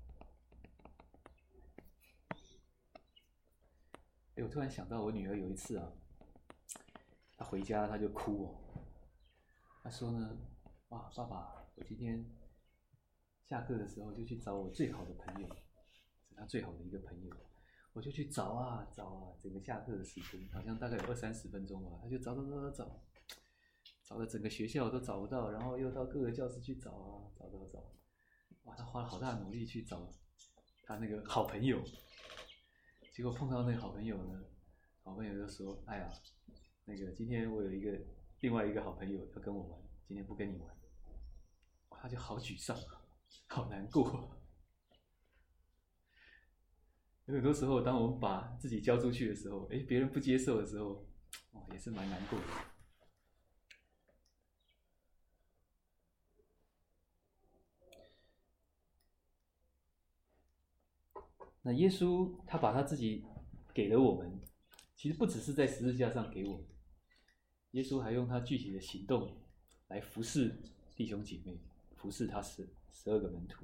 我突然想到，我女儿有一次啊，她回家她就哭哦，她说呢，哇，爸爸，我今天下课的时候就去找我最好的朋友，是她最好的一个朋友，我就去找啊找啊，整个下课的时间好像大概有20-30分钟吧，她就找了整个学校都找不到，然后又到各个教室去找啊找，哇，她花了好大的努力去找她那个好朋友。结果碰到那个好朋友呢，好朋友就说：“哎呀，那个今天我有另外一个好朋友要跟我玩，今天不跟你玩。”哇，他就好沮丧，好难过。有很多时候，当我们把自己交出去的时候，别人不接受的时候，也是蛮难过的。那耶稣他把他自己给了我们，其实不只是在十字架上给我们，耶稣还用他具体的行动来服侍弟兄姐妹，服侍他12个门徒。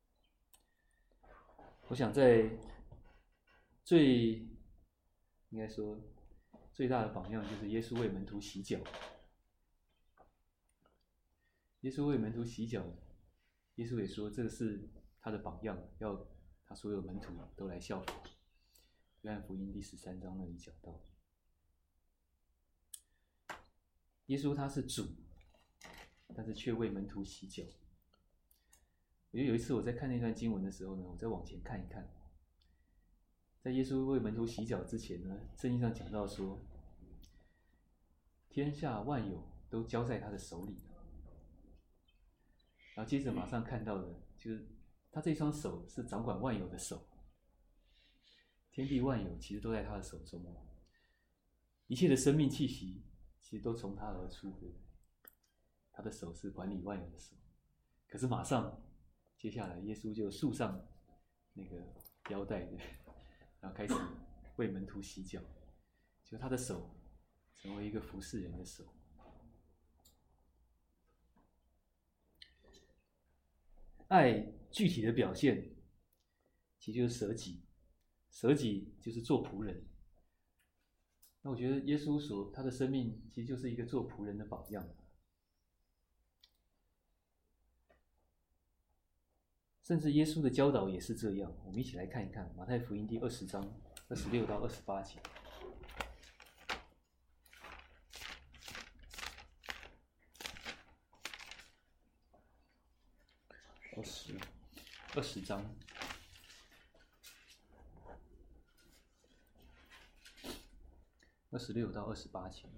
我想在应该说最大的榜样就是耶稣为门徒洗脚。耶稣为门徒洗脚，耶稣也说这个是他的榜样，要他所有门徒都来效法。约翰福音第13章那里讲到，耶稣他是主，但是却为门徒洗脚。我觉得有一次我在看那段经文的时候呢，我再往前看一看，在耶稣为门徒洗脚之前呢，圣经上讲到说，天下万有都交在他的手里。然后接着马上看到的就是他这双手是掌管万有的手，天地万有其实都在他的手中，一切的生命气息其实都从他而出，他的手是管理万有的手。可是马上接下来耶稣就束上那个腰带，然后开始为门徒洗脚，就他的手成为一个服侍人的手。爱具体的表现其实就是舍己，舍己就是做仆人。那我觉得耶稣他的生命其实就是一个做仆人的榜样。甚至耶稣的教导也是这样，我们一起来看一看马太福音第20章26到28节。20章26到28节。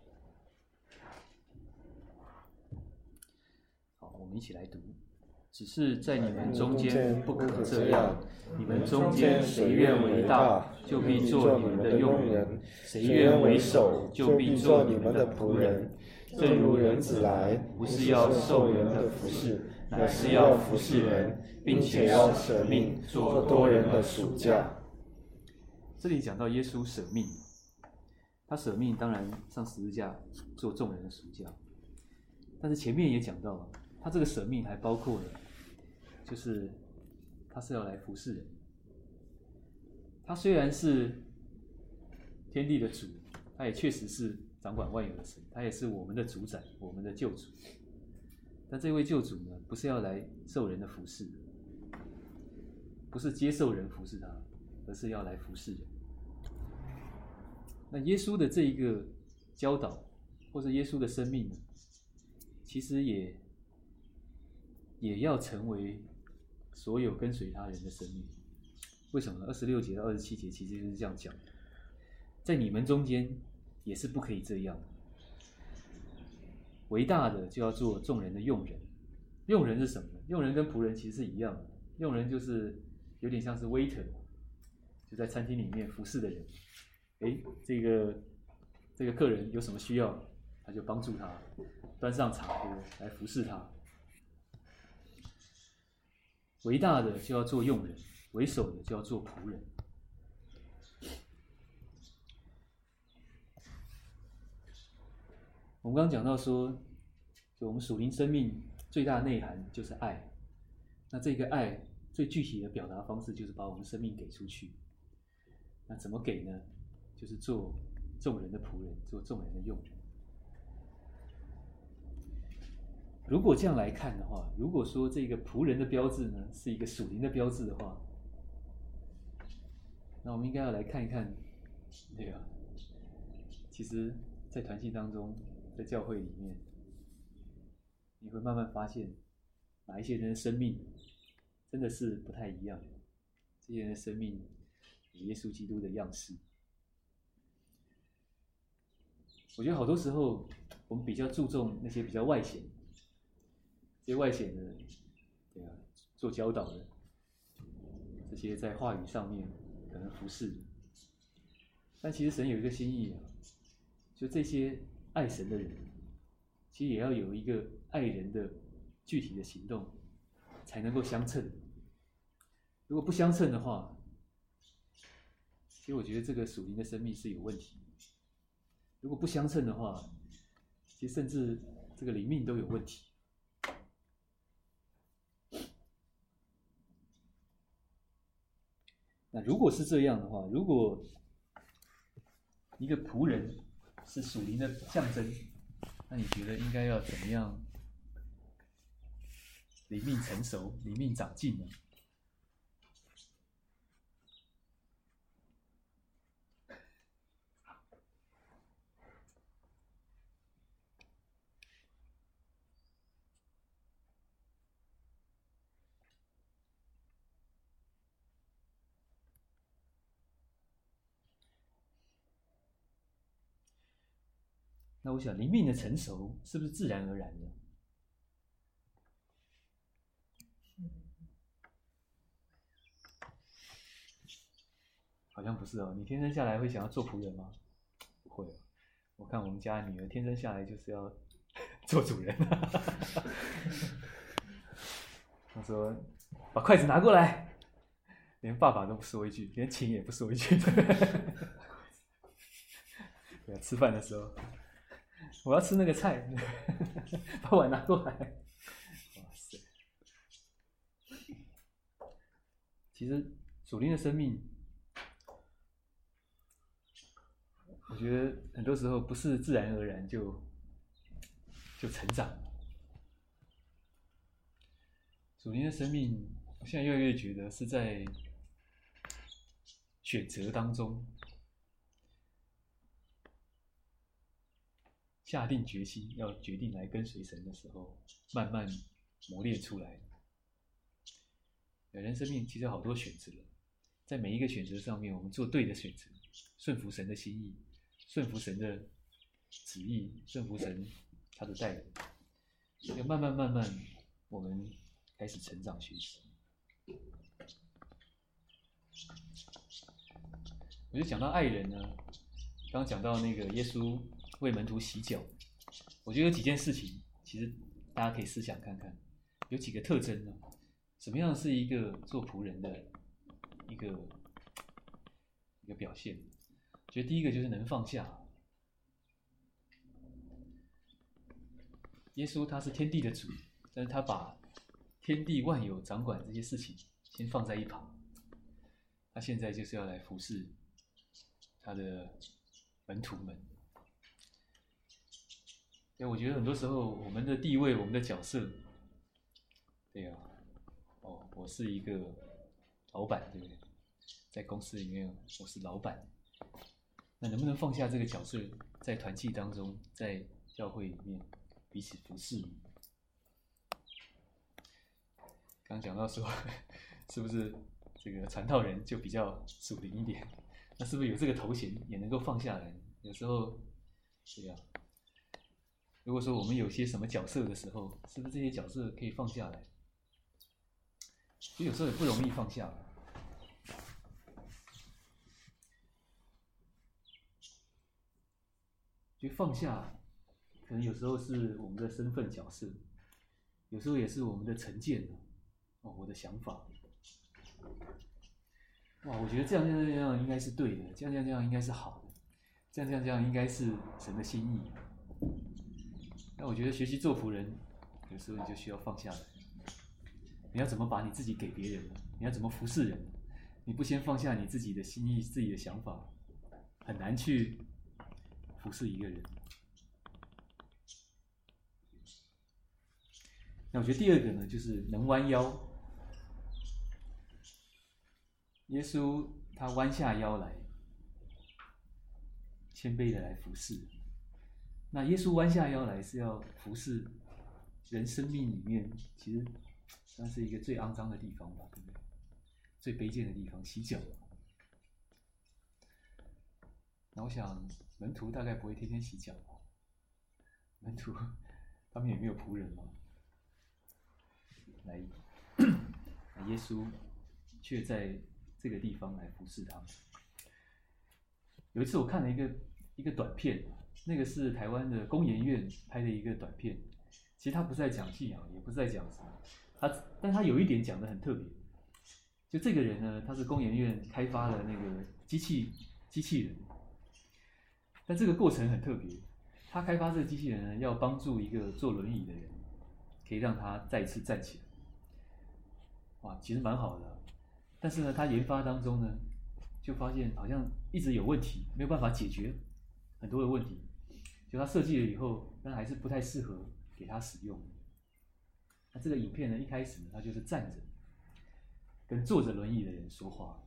好，我们一起来读。只是在你们中间不可这样，你们中间谁愿为大，就必做你们的用人；谁愿为首，就必做你们的仆人。正如人子来，不是要受人的服事，乃是要服侍人，并且要舍命，做多人的属价。这里讲到耶稣舍命，他舍命当然上十字架做众人的属价，但是前面也讲到了，他这个舍命还包括了，就是他是要来服侍人。他虽然是天地的主，他也确实是掌管万有的神，他也是我们的主宰，我们的救主。但这位救主呢，不是要来受人的服侍，不是接受人服侍他，而是要来服侍人。 那耶稣的这一个教导，或者耶稣的生命呢，其实也要成为所有跟随他人的生命。为什么呢？26节到27节其实就是这样讲，在你们中间也是不可以这样。为大的就要做众人的用人。用人是什么呢？用人跟仆人其实是一样的。用人就是有点像是 waiter， 就在餐厅里面服侍的人。这个客人有什么需要，他就帮助他端上茶壶来服侍他。为大的就要做用人，为首的就要做仆人。我们刚刚讲到说，就我们属灵生命最大的内涵就是爱。那这个爱最具体的表达方式就是把我们生命给出去。那怎么给呢？就是做众人的仆人，做众人的用人。如果这样来看的话，如果说这个仆人的标志呢是一个属灵的标志的话，那我们应该要来看一看，对吧？其实，在团契当中，在教会里面，你会慢慢发现，哪一些人的生命真的是不太一样。这些人的生命有耶稣基督的样式。我觉得好多时候，我们比较注重那些比较外显，这些外显的，对啊，做教导的，这些在话语上面可能服侍。但其实神有一个心意啊，就这些爱神的人，其实也要有一个爱人的具体的行动，才能够相称。如果不相称的话，其实我觉得这个属灵的生命是有问题。如果不相称的话，其实甚至这个灵命都有问题。那如果是这样的话，如果一个仆人是属灵的象征，那你觉得应该要怎么样灵命成熟、灵命长进呢？那我想，灵命的成熟是不是自然而然的？好像不是哦。你天生下来会想要做仆人吗？不会哦。我看我们家女儿天生下来就是要做主人。她说：“把筷子拿过来。”连爸爸都不说一句，连请也不说一句。对啊，吃饭的时候。我要吃那个菜，把碗拿过来。哇塞！其实属灵的生命，我觉得很多时候不是自然而然就成长。属灵的生命，我现在越来越觉得是在选择当中。下定决心要决定来跟随神的时候，慢慢磨练出来。人生命其实有好多选择，在每一个选择上面，我们做对的选择，顺服神的心意，顺服神的旨意，顺服神他的带领，要慢慢，我们开始成长学习。我就讲到爱人呢，刚刚讲到那个耶稣为门徒洗脚，我觉得有几件事情，其实大家可以思想看看，有几个特征呢？什么样是一个做仆人的一个表现？我觉得第一个就是能放下。耶稣他是天地的主，但是他把天地万有掌管这些事情先放在一旁，他现在就是要来服侍他的门徒们。对，我觉得很多时候我们的地位、我们的角色，对啊，我是一个老板，对不对？在公司里面我是老板， 那能不能放下这个角色，在团契当中，在教会里面彼此服侍？刚讲到说，是不是这个传道人就比较属灵一点？那是不是有这个头衔也能够放下来？有时候，对呀。如果说我们有些什么角色的时候，是不是这些角色可以放下来？其实有时候也不容易放下。就放下，可能有时候是我们的身份角色，有时候也是我们的成见我的想法。哇，我觉得这样应该是对的，这样应该是好的，这样应该是神的心意。那我觉得学习做仆人，有时候你就需要放下来。你要怎么把你自己给别人？你要怎么服侍人？你不先放下你自己的心意、自己的想法，很难去服侍一个人。那我觉得第二个呢，就是能弯腰。耶稣他弯下腰来，谦卑的来服侍。那耶稣弯下腰来是要服侍人生命里面，其实算是一个最肮脏的地方吧，对不对？最卑贱的地方，洗脚。那我想门徒大概不会天天洗脚吧？门徒他们也没有仆人嘛。来，耶稣却在这个地方来服侍他们。有一次我看了一个短片，那个是台湾的工研院拍的一个短片。其实他不是在讲信仰，也不是在讲什么，但他有一点讲得很特别。就这个人呢，他是工研院开发了那个机器人，但这个过程很特别。他开发这个机器人呢，要帮助一个坐轮椅的人，可以让他再次站起来。哇，其实蛮好的。但是呢，他研发当中呢，就发现好像一直有问题，没有办法解决很多的问题。就他设计了以后，但还是不太适合给他使用。那这个影片呢，一开始他就是站着，跟坐着轮椅的人说话。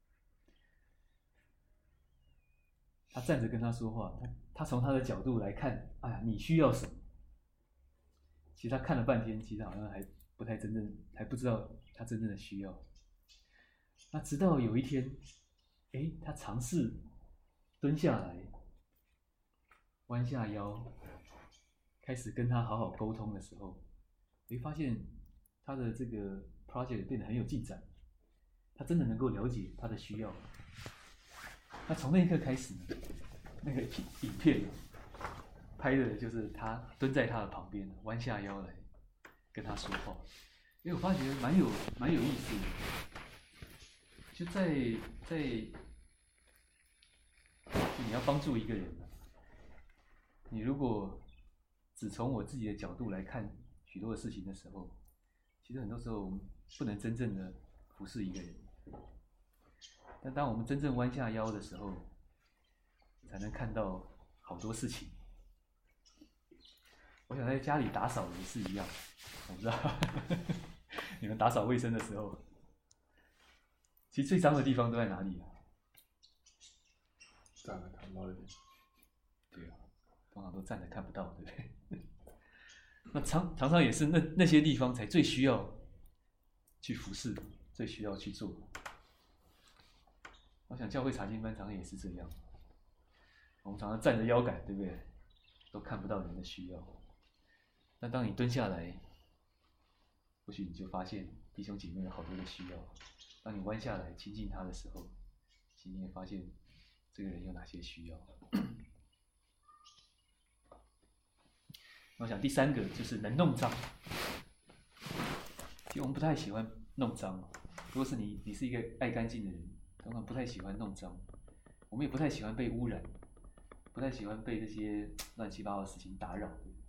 他站着跟他说话，他从他的角度来看，哎呀，你需要什么？其实他看了半天，其实好像还不太真正，还不知道他真正的需要。那直到有一天，他尝试蹲下来，弯下腰，开始跟他好好沟通的时候，发现他的这个 project 变得很有进展，他真的能够了解他的需要。那从那一刻开始呢，那个影片拍的就是他蹲在他的旁边，弯下腰来跟他说话。我发觉蛮有意思的。就在你要帮助一个人，你如果只从我自己的角度来看许多的事情的时候，其实很多时候我们不能真正的服侍一个人。但当我们真正弯下腰的时候，才能看到好多事情。我想在家里打扫也是一样，我不知道你们打扫卫生的时候，其实最脏的地方都在哪里啊？ 站着看不到的地方。 对啊，通常都站着看不到，对不对？那常常也是那些地方才最需要去服侍，最需要去做。我想教会查经班常常也是这样，我们常常站着腰杆，对不对？都看不到人的需要。但当你蹲下来，或许你就发现弟兄姐妹有好多的需要。当你弯下来亲近他的时候，其实你也发现这个人有哪些需要。我想第三个就是能弄脏。其实我们不太喜欢弄脏。如果是你是一个爱干净的人，通常不太喜欢弄脏。我们也不太喜欢被污染，不太喜欢被这些乱七八糟的事情打扰。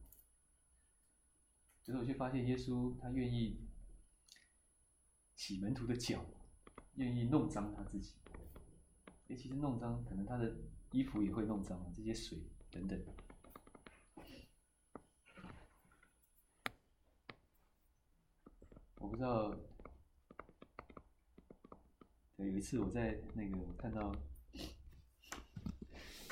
可是我却发现耶稣他愿意洗门徒的脚，愿意弄脏他自己。其实弄脏，可能他的衣服也会弄脏，这些水等等。我不知道，有一次我在我看到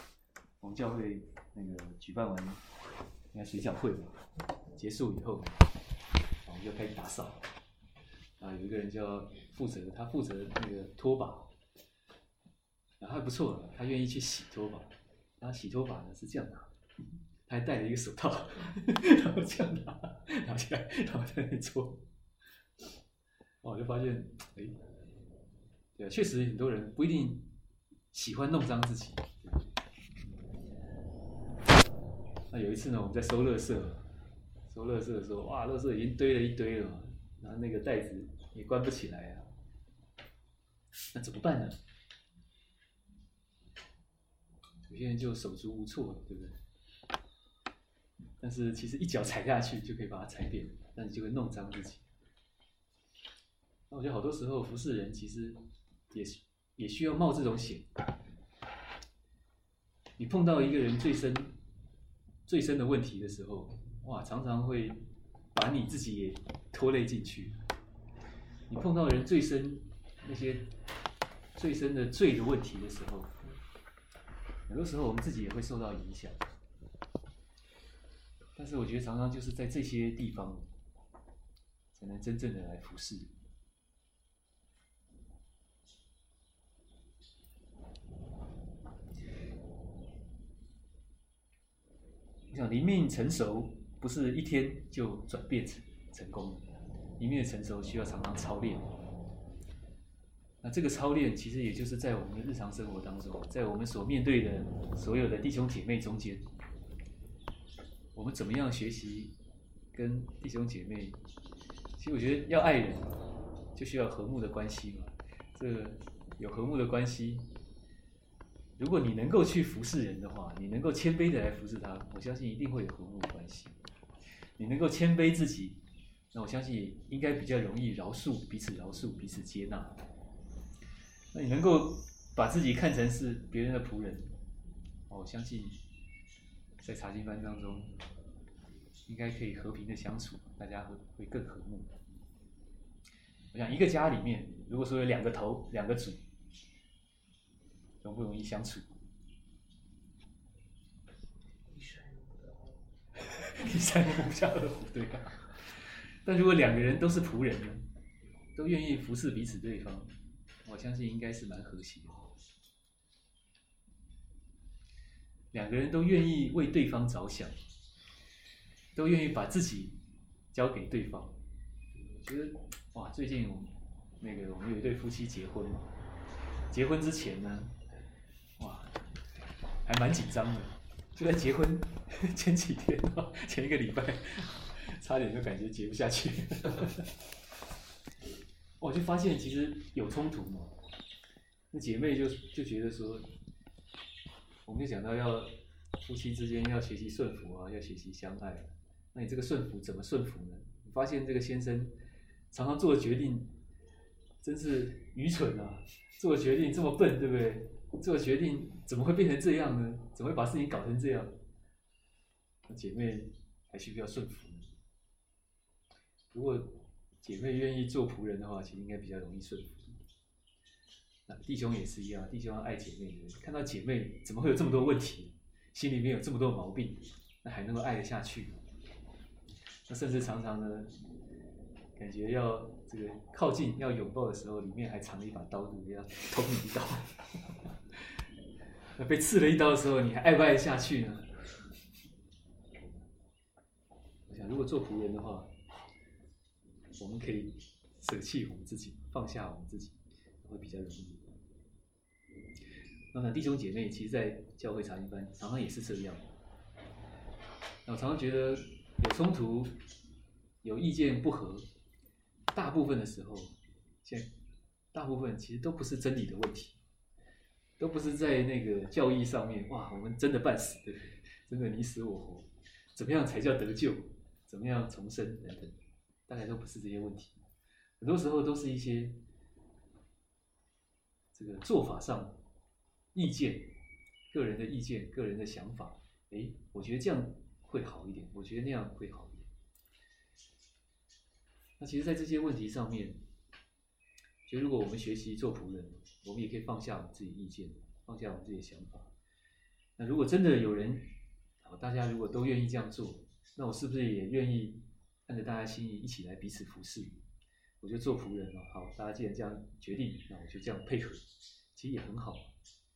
我们教会那个举办完应该水饺会嘛，结束以后，我们就开始打扫。啊，有一个人就要他负责那个拖把，然后还不错，他愿意去洗拖把。然后洗拖把呢是这样拿，他还戴了一个手套，然后这样拿起来，然后在那里搓。我就发现，对啊，确实很多人不一定喜欢弄脏自己。那有一次呢，我们在收垃圾的时候，哇，垃圾已经堆了一堆了嘛，然后那个袋子也关不起来啊，那怎么办呢？有些人就手足无措，对不对？但是其实一脚踩下去就可以把它踩扁，但是就会弄脏自己。那我觉得好多时候服侍人其实也需要冒这种险。你碰到一个人最深的问题的时候，哇，常常会把你自己也拖累进去。你碰到人那些最深的罪的问题的时候，很多时候我们自己也会受到影响。但是我觉得常常就是在这些地方，才能真正的来服侍。我想灵命成熟不是一天就转变成功的，灵命的成熟需要常常操练。那这个操练其实也就是在我们的日常生活当中，在我们所面对的所有的弟兄姐妹中间，我们怎么样学习跟弟兄姐妹？其实我觉得要爱人，就需要和睦的关系嘛。这个有和睦的关系，如果你能够去服侍人的话，你能够谦卑的来服侍他，我相信一定会有和睦的关系。你能够谦卑自己，那我相信应该比较容易彼此饶恕，彼此接纳。那你能够把自己看成是别人的仆人，我相信在查经班当中，应该可以和平的相处，大家会更和睦。我想一个家里面，如果说有2个头2个主，容不容易相处？一山不下二虎，对吧？但如果2个人都是仆人呢，都愿意服侍彼此对方，我相信应该是蛮和谐的。2个人都愿意为对方着想，都愿意把自己交给对方。我觉得哇，最近我们有一对夫妻结婚嘛，结婚之前呢，哇，还蛮紧张的。就在结婚前几天，前1个礼拜，差点就感觉结不下去。我就发现其实有冲突嘛。那姐妹就觉得说，我们就讲到要夫妻之间要学习顺服啊，要学习相爱。那你这个顺服怎么顺服呢？你发现这个先生常常做的决定真是愚蠢啊，做的决定这么笨，对不对？做的决定怎么会变成这样呢？怎么会把事情搞成这样？那姐妹还需不需要顺服呢？如果姐妹愿意做仆人的话，其实应该比较容易顺服。那弟兄也是一样，弟兄要爱姐妹，看到姐妹怎么会有这么多问题，心里面有这么多毛病，那还能够爱得下去？那甚至常常呢，感觉要这个靠近要拥抱的时候，里面还藏了一把刀子，要捅你一刀。那被刺了一刀的时候，你还爱不爱得下去呢？我想，如果做仆人的话，我们可以舍弃我们自己，放下我们自己，会比较容易。那弟兄姐妹，其实，在教会查经班常常也是这样。那我常常觉得有冲突、有意见不合，大部分的时候，大部分其实都不是真理的问题，都不是在那个教义上面，哇，我们真的半死，对不对？真的你死我活，怎么样才叫得救？怎么样重生等等，大概都不是这些问题。很多时候都是一些这个做法上意见、个人的意见、个人的想法。我觉得这样会好一点，我觉得那样会好一点。那其实，在这些问题上面，就如果我们学习做仆人，我们也可以放下我们自己的意见，放下我们自己的想法， 那如果真的有人，大家如果都愿意这样做，那我是不是也愿意按着大家心意一起来彼此服侍？我就做仆人了。好，大家既然这样决定，那我就这样配合，其实也很好。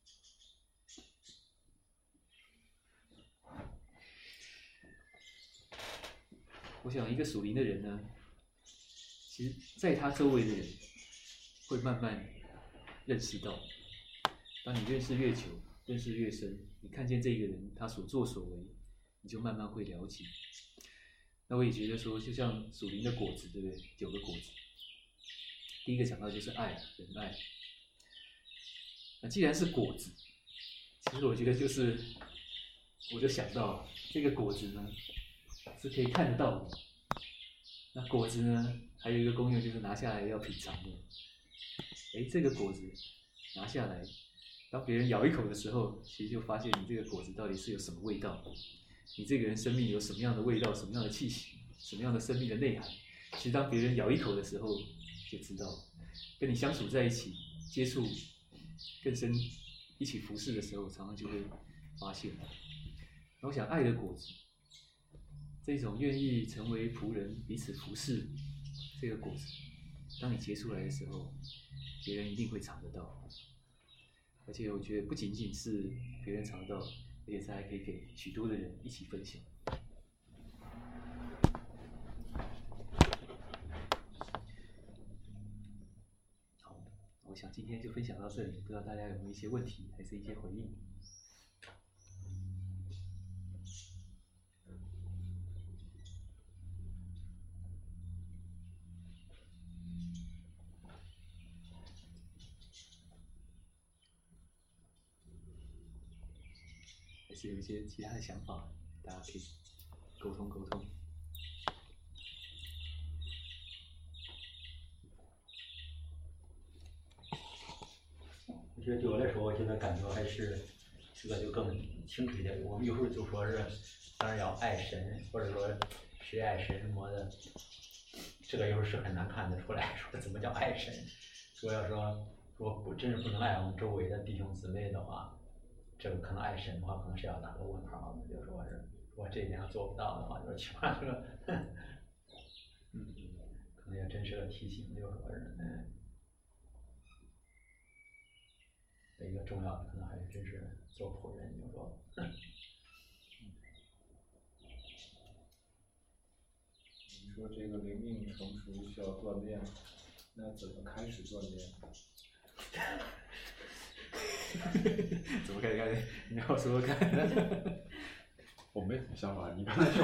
我想一个属灵的人呢，其实在他周围的人会慢慢认识到，当你认识越久，认识越深，你看见这个人他所作所为，你就慢慢会了解。那我也觉得说，就像属灵的果子，对不对？9个果子，第一个讲到就是爱，仁爱。那既然是果子，其实我觉得我就想到这个果子呢是可以看得到的。那果子呢，还有一个功用就是拿下来要品尝的。这个果子拿下来，当别人咬一口的时候，其实就发现你这个果子到底是有什么味道，你这个人生命有什么样的味道，什么样的气息，什么样的生命的内涵。其实当别人咬一口的时候，就知道跟你相处在一起，接触更深，一起服侍的时候，常常就会发现。我想爱的果子，这种愿意成为仆人、彼此服侍这个果子，当你结出来的时候，别人一定会尝得到。而且我觉得不仅仅是别人尝得到，而且是还可以给许多的人一起分享。好，我想今天就分享到这里，不知道大家有没有一些问题，还是一些回应？还是有一些其他的想法，大家可以沟通沟通。 我觉得对我来说，我现在感觉还是这个就更清楚一点。我们有时候就说是，当然要爱神，或者说谁爱神什么的，这个有时候是很难看得出来，说怎么叫爱神。如果要说不真是不能爱我们周围的弟兄姊妹的话，这个可能爱神的话，可能是要打个问号的。就说是我这一点要做不到的话，就是起码这个，可能也真是个提醒，就说是一个重要的，可能还是真是做仆人，就说。 你说这个灵命成熟需要锻炼，那怎么开始锻炼？ 怎么开始？你要说说看。 我没什么想法，你刚才说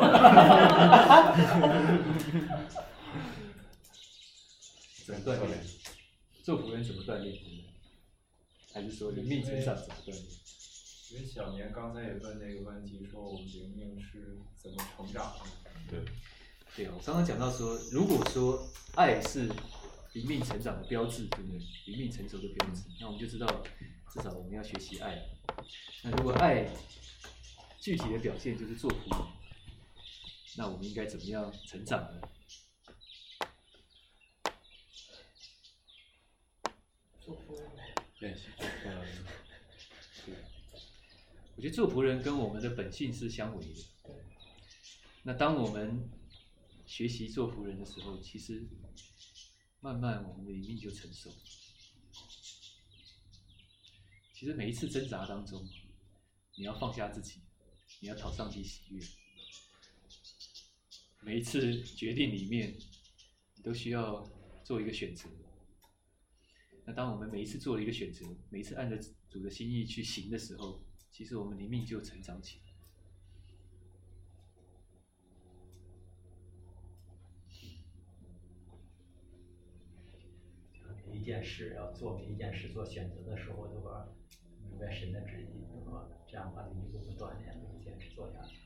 怎么锻炼？做仆人怎么锻炼？还是说灵命成长怎么锻炼？ 因为小年刚才也问那个问题，说我们灵命是怎么成长的？ 对，我刚刚讲到说，如果说爱是灵命成长的标志，对不对？灵命成熟的标志，那我们就知道，至少我们要学习爱。那如果爱具体的表现就是做仆人，那我们应该怎么样成长呢？ 做仆人练习。 对，我觉得做仆人跟我们的本性是相违的。那当我们学习做仆人的时候，其实慢慢我们的灵命就成熟。其实每一次挣扎当中，你要放下自己，你要讨上帝喜悦。每一次决定里面，你都需要做一个选择。那当我们每一次做了一个选择，每一次按着主的心意去行的时候，其实我们灵命就成长起来。 每一件事要做，每一件事做选择的时候，都要明白神的旨意，是吧？这样的话，就一步步锻炼，就坚持做下去。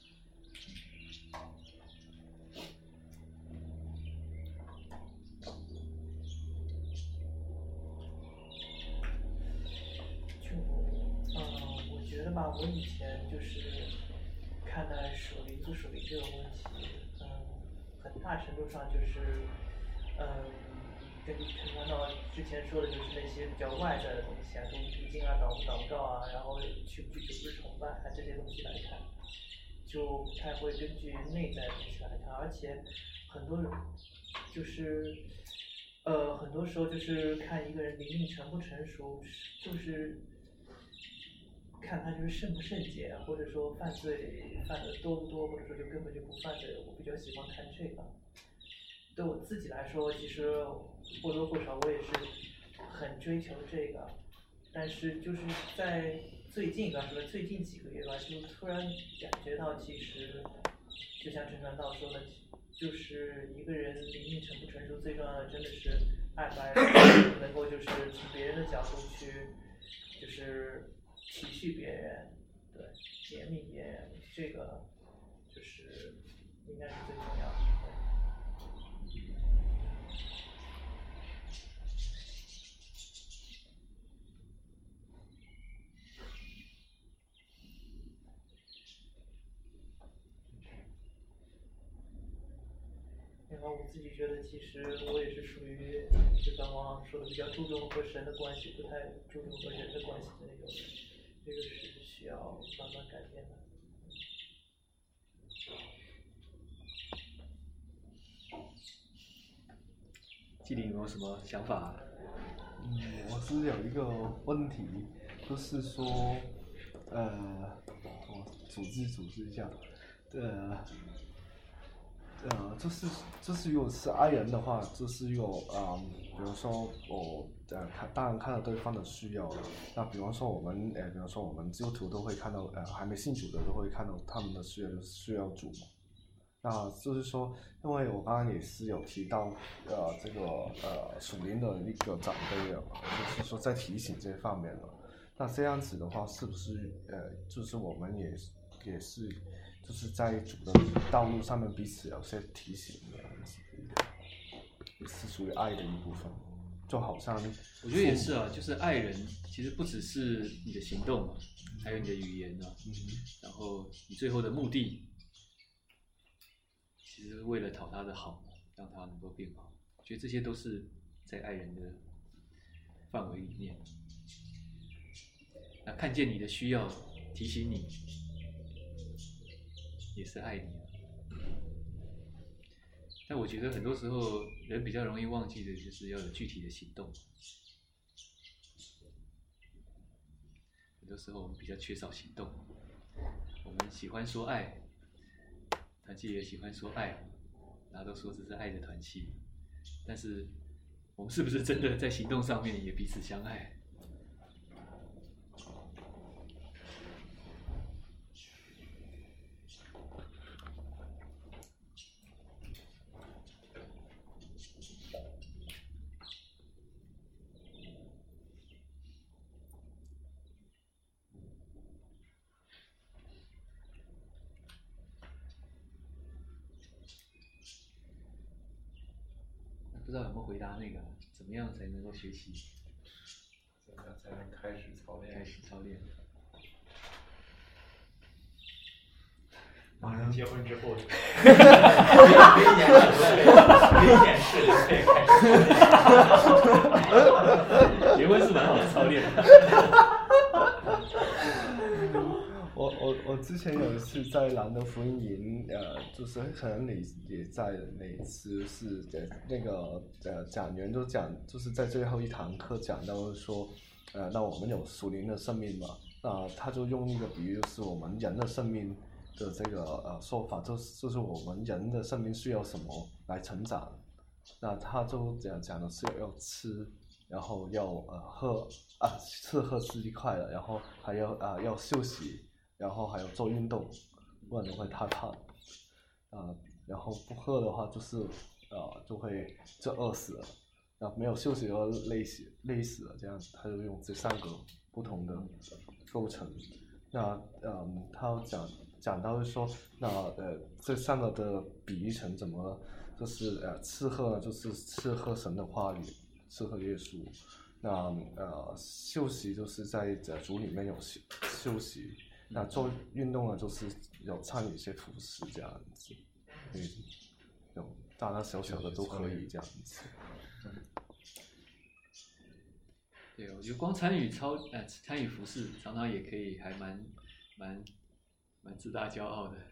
我觉得吧，我以前就是看待属灵不属灵这个问题，很大程度上就是， 根据陈传道之前说的，就是那些比较外在的东西啊，读不读经啊，祷不祷告啊，然后去不去主日崇拜啊这些东西来看，就不太会根据内在的东西来看，而且很多人就是很多时候就是看一个人灵命成不成熟，就是看他就是圣不圣洁，或者说犯罪犯的多不多，或者说就根本就不犯罪，我比较喜欢看这个。对我自己来说，其实或多或少我也是很追求这个，但是就是在最近几个月吧，就突然感觉到，其实就像陈传道说的，就是一个人灵命成不成熟，最重要的真的是爱不爱人，能够就是从别人的角度去，就是体恤别人，对，怜悯别人，这个就是应该是最重要的。然后我自己觉得，其实我也是属于就刚刚说的比较注重和神的关系，不太注重和人的关系的那种人，这个是需要慢慢改变的。 季林有没有什么想法？ 我是有一个问题，就是说，我组织一下，就是如果是爱人的话，就是有比如说我当然看到对方的需要了，那比方说我们比方说我们基督徒都会看到还没信主的都会看到他们的需要，就是需要主嘛。那就是说，因为我刚刚也是有提到这个属灵的一个长辈了，就是说在提醒这方面了。那这样子的话，是不是就是我们也是就是在主的道路上面彼此有些提醒的样子，也是属于爱的一部分。就好像我觉得也是啊，就是爱人其实不只是你的行动嘛，还有你的语言啊，然后你最后的目的。其实为了讨他的好，让他能够变好，我觉得这些都是在爱人的范围里面。那看见你的需要，提醒你，也是爱你。但我觉得很多时候人比较容易忘记的就是要有具体的行动。很多时候我们比较缺少行动，我们喜欢说爱。团契也喜欢说爱，大家都说这是爱的团契，但是我们是不是真的在行动上面也彼此相爱？不知道有没有回答那个，怎么样才能够学习？ 怎么样才能开始操练？ 开始操练。 马上结婚之后， 可以演示可以开始。 结婚是蛮好的操练的。 我之前有一次在兰德福音营，就是可能你也在那一次是那个讲员就讲，就是在最后一堂课讲到说，那我们有属灵的生命嘛，那他就用一个比喻，就是我们人的生命的这个说法，就是我们人的生命需要什么来成长，那他就讲的是要吃，然后要吃喝是一块的，然后还要休息。然后还有做运动，不然会太胖，然后不喝的话就是就会饿死了，然后没有休息的话累死了，这样子他就用这3个不同的构成。那他讲到说，那这3个的比喻成怎么了？就是吃喝呢，就是吃喝神的话语，吃喝耶稣。那休息就是在主里面有休息。那做运动呢，就是有参与一些服饰这样子，有大大小小的都可以这样子。 对，我觉得光参与参与服饰，常常也可以还蛮自大骄傲的。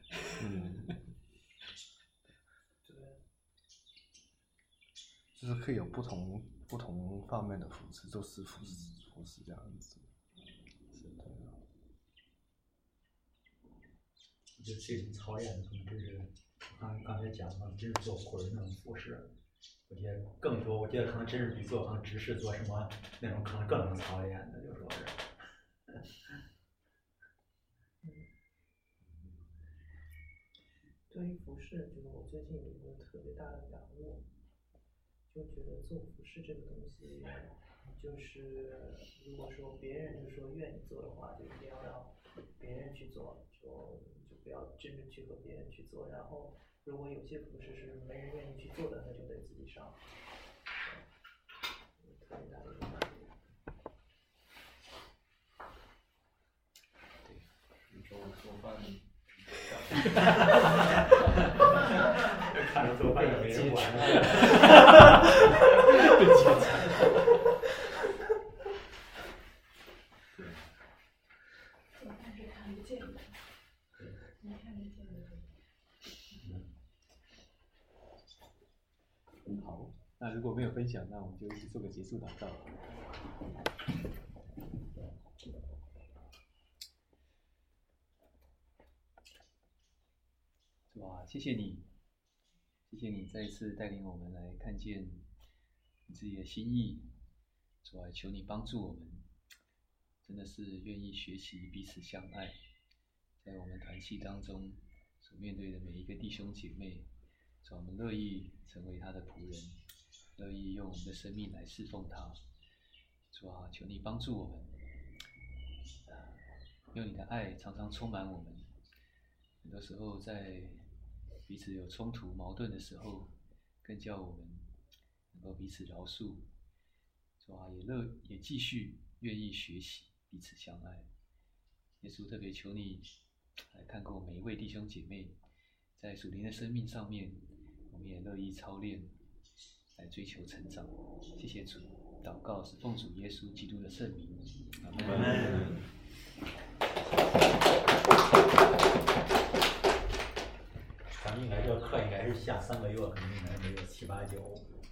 就是可以有不同方面的服饰，都是服饰这样子。是的。 我觉得这种操练可能就是刚才讲的，真是做活人那种服饰。我觉得更多，我觉得可能真是比做可能只是做什么那种可能更能操练的，就说是。 对于服饰，就是我最近有一个特别大的感悟，就觉得做服饰这个东西，就是如果说别人就说愿意做的话，就一定要让别人去做，就不要真正去和别人去做。然后，如果有些服饰是没人愿意去做的，那就得自己上。特别大的一个感悟。 一周做饭。 看着做饭也没人管。 做饭是看不见的，你看得见的。 好，那如果没有分享，那我们就一起做个结束祷告。哇，谢谢你，谢谢你再一次带领我们来看见你自己的心意。主啊，求你帮助我们，真的是愿意学习彼此相爱，在我们团契当中所面对的每一个弟兄姐妹，主啊，我们乐意成为他的仆人，乐意用我们的生命来侍奉他。主啊，求你帮助我们，用你的爱常常充满我们。很多时候在彼此有冲突矛盾的时候，更叫我们能够彼此饶恕。主啊，也继续愿意学习彼此相爱。耶稣，特别求你来看过每一位弟兄姐妹，在属灵的生命上面，我们也乐意操练，来追求成长。谢谢主，祷告是奉主耶稣基督的圣名，阿们。 咱们应该这个课应该是下3个月，可能应该没有7、8、9。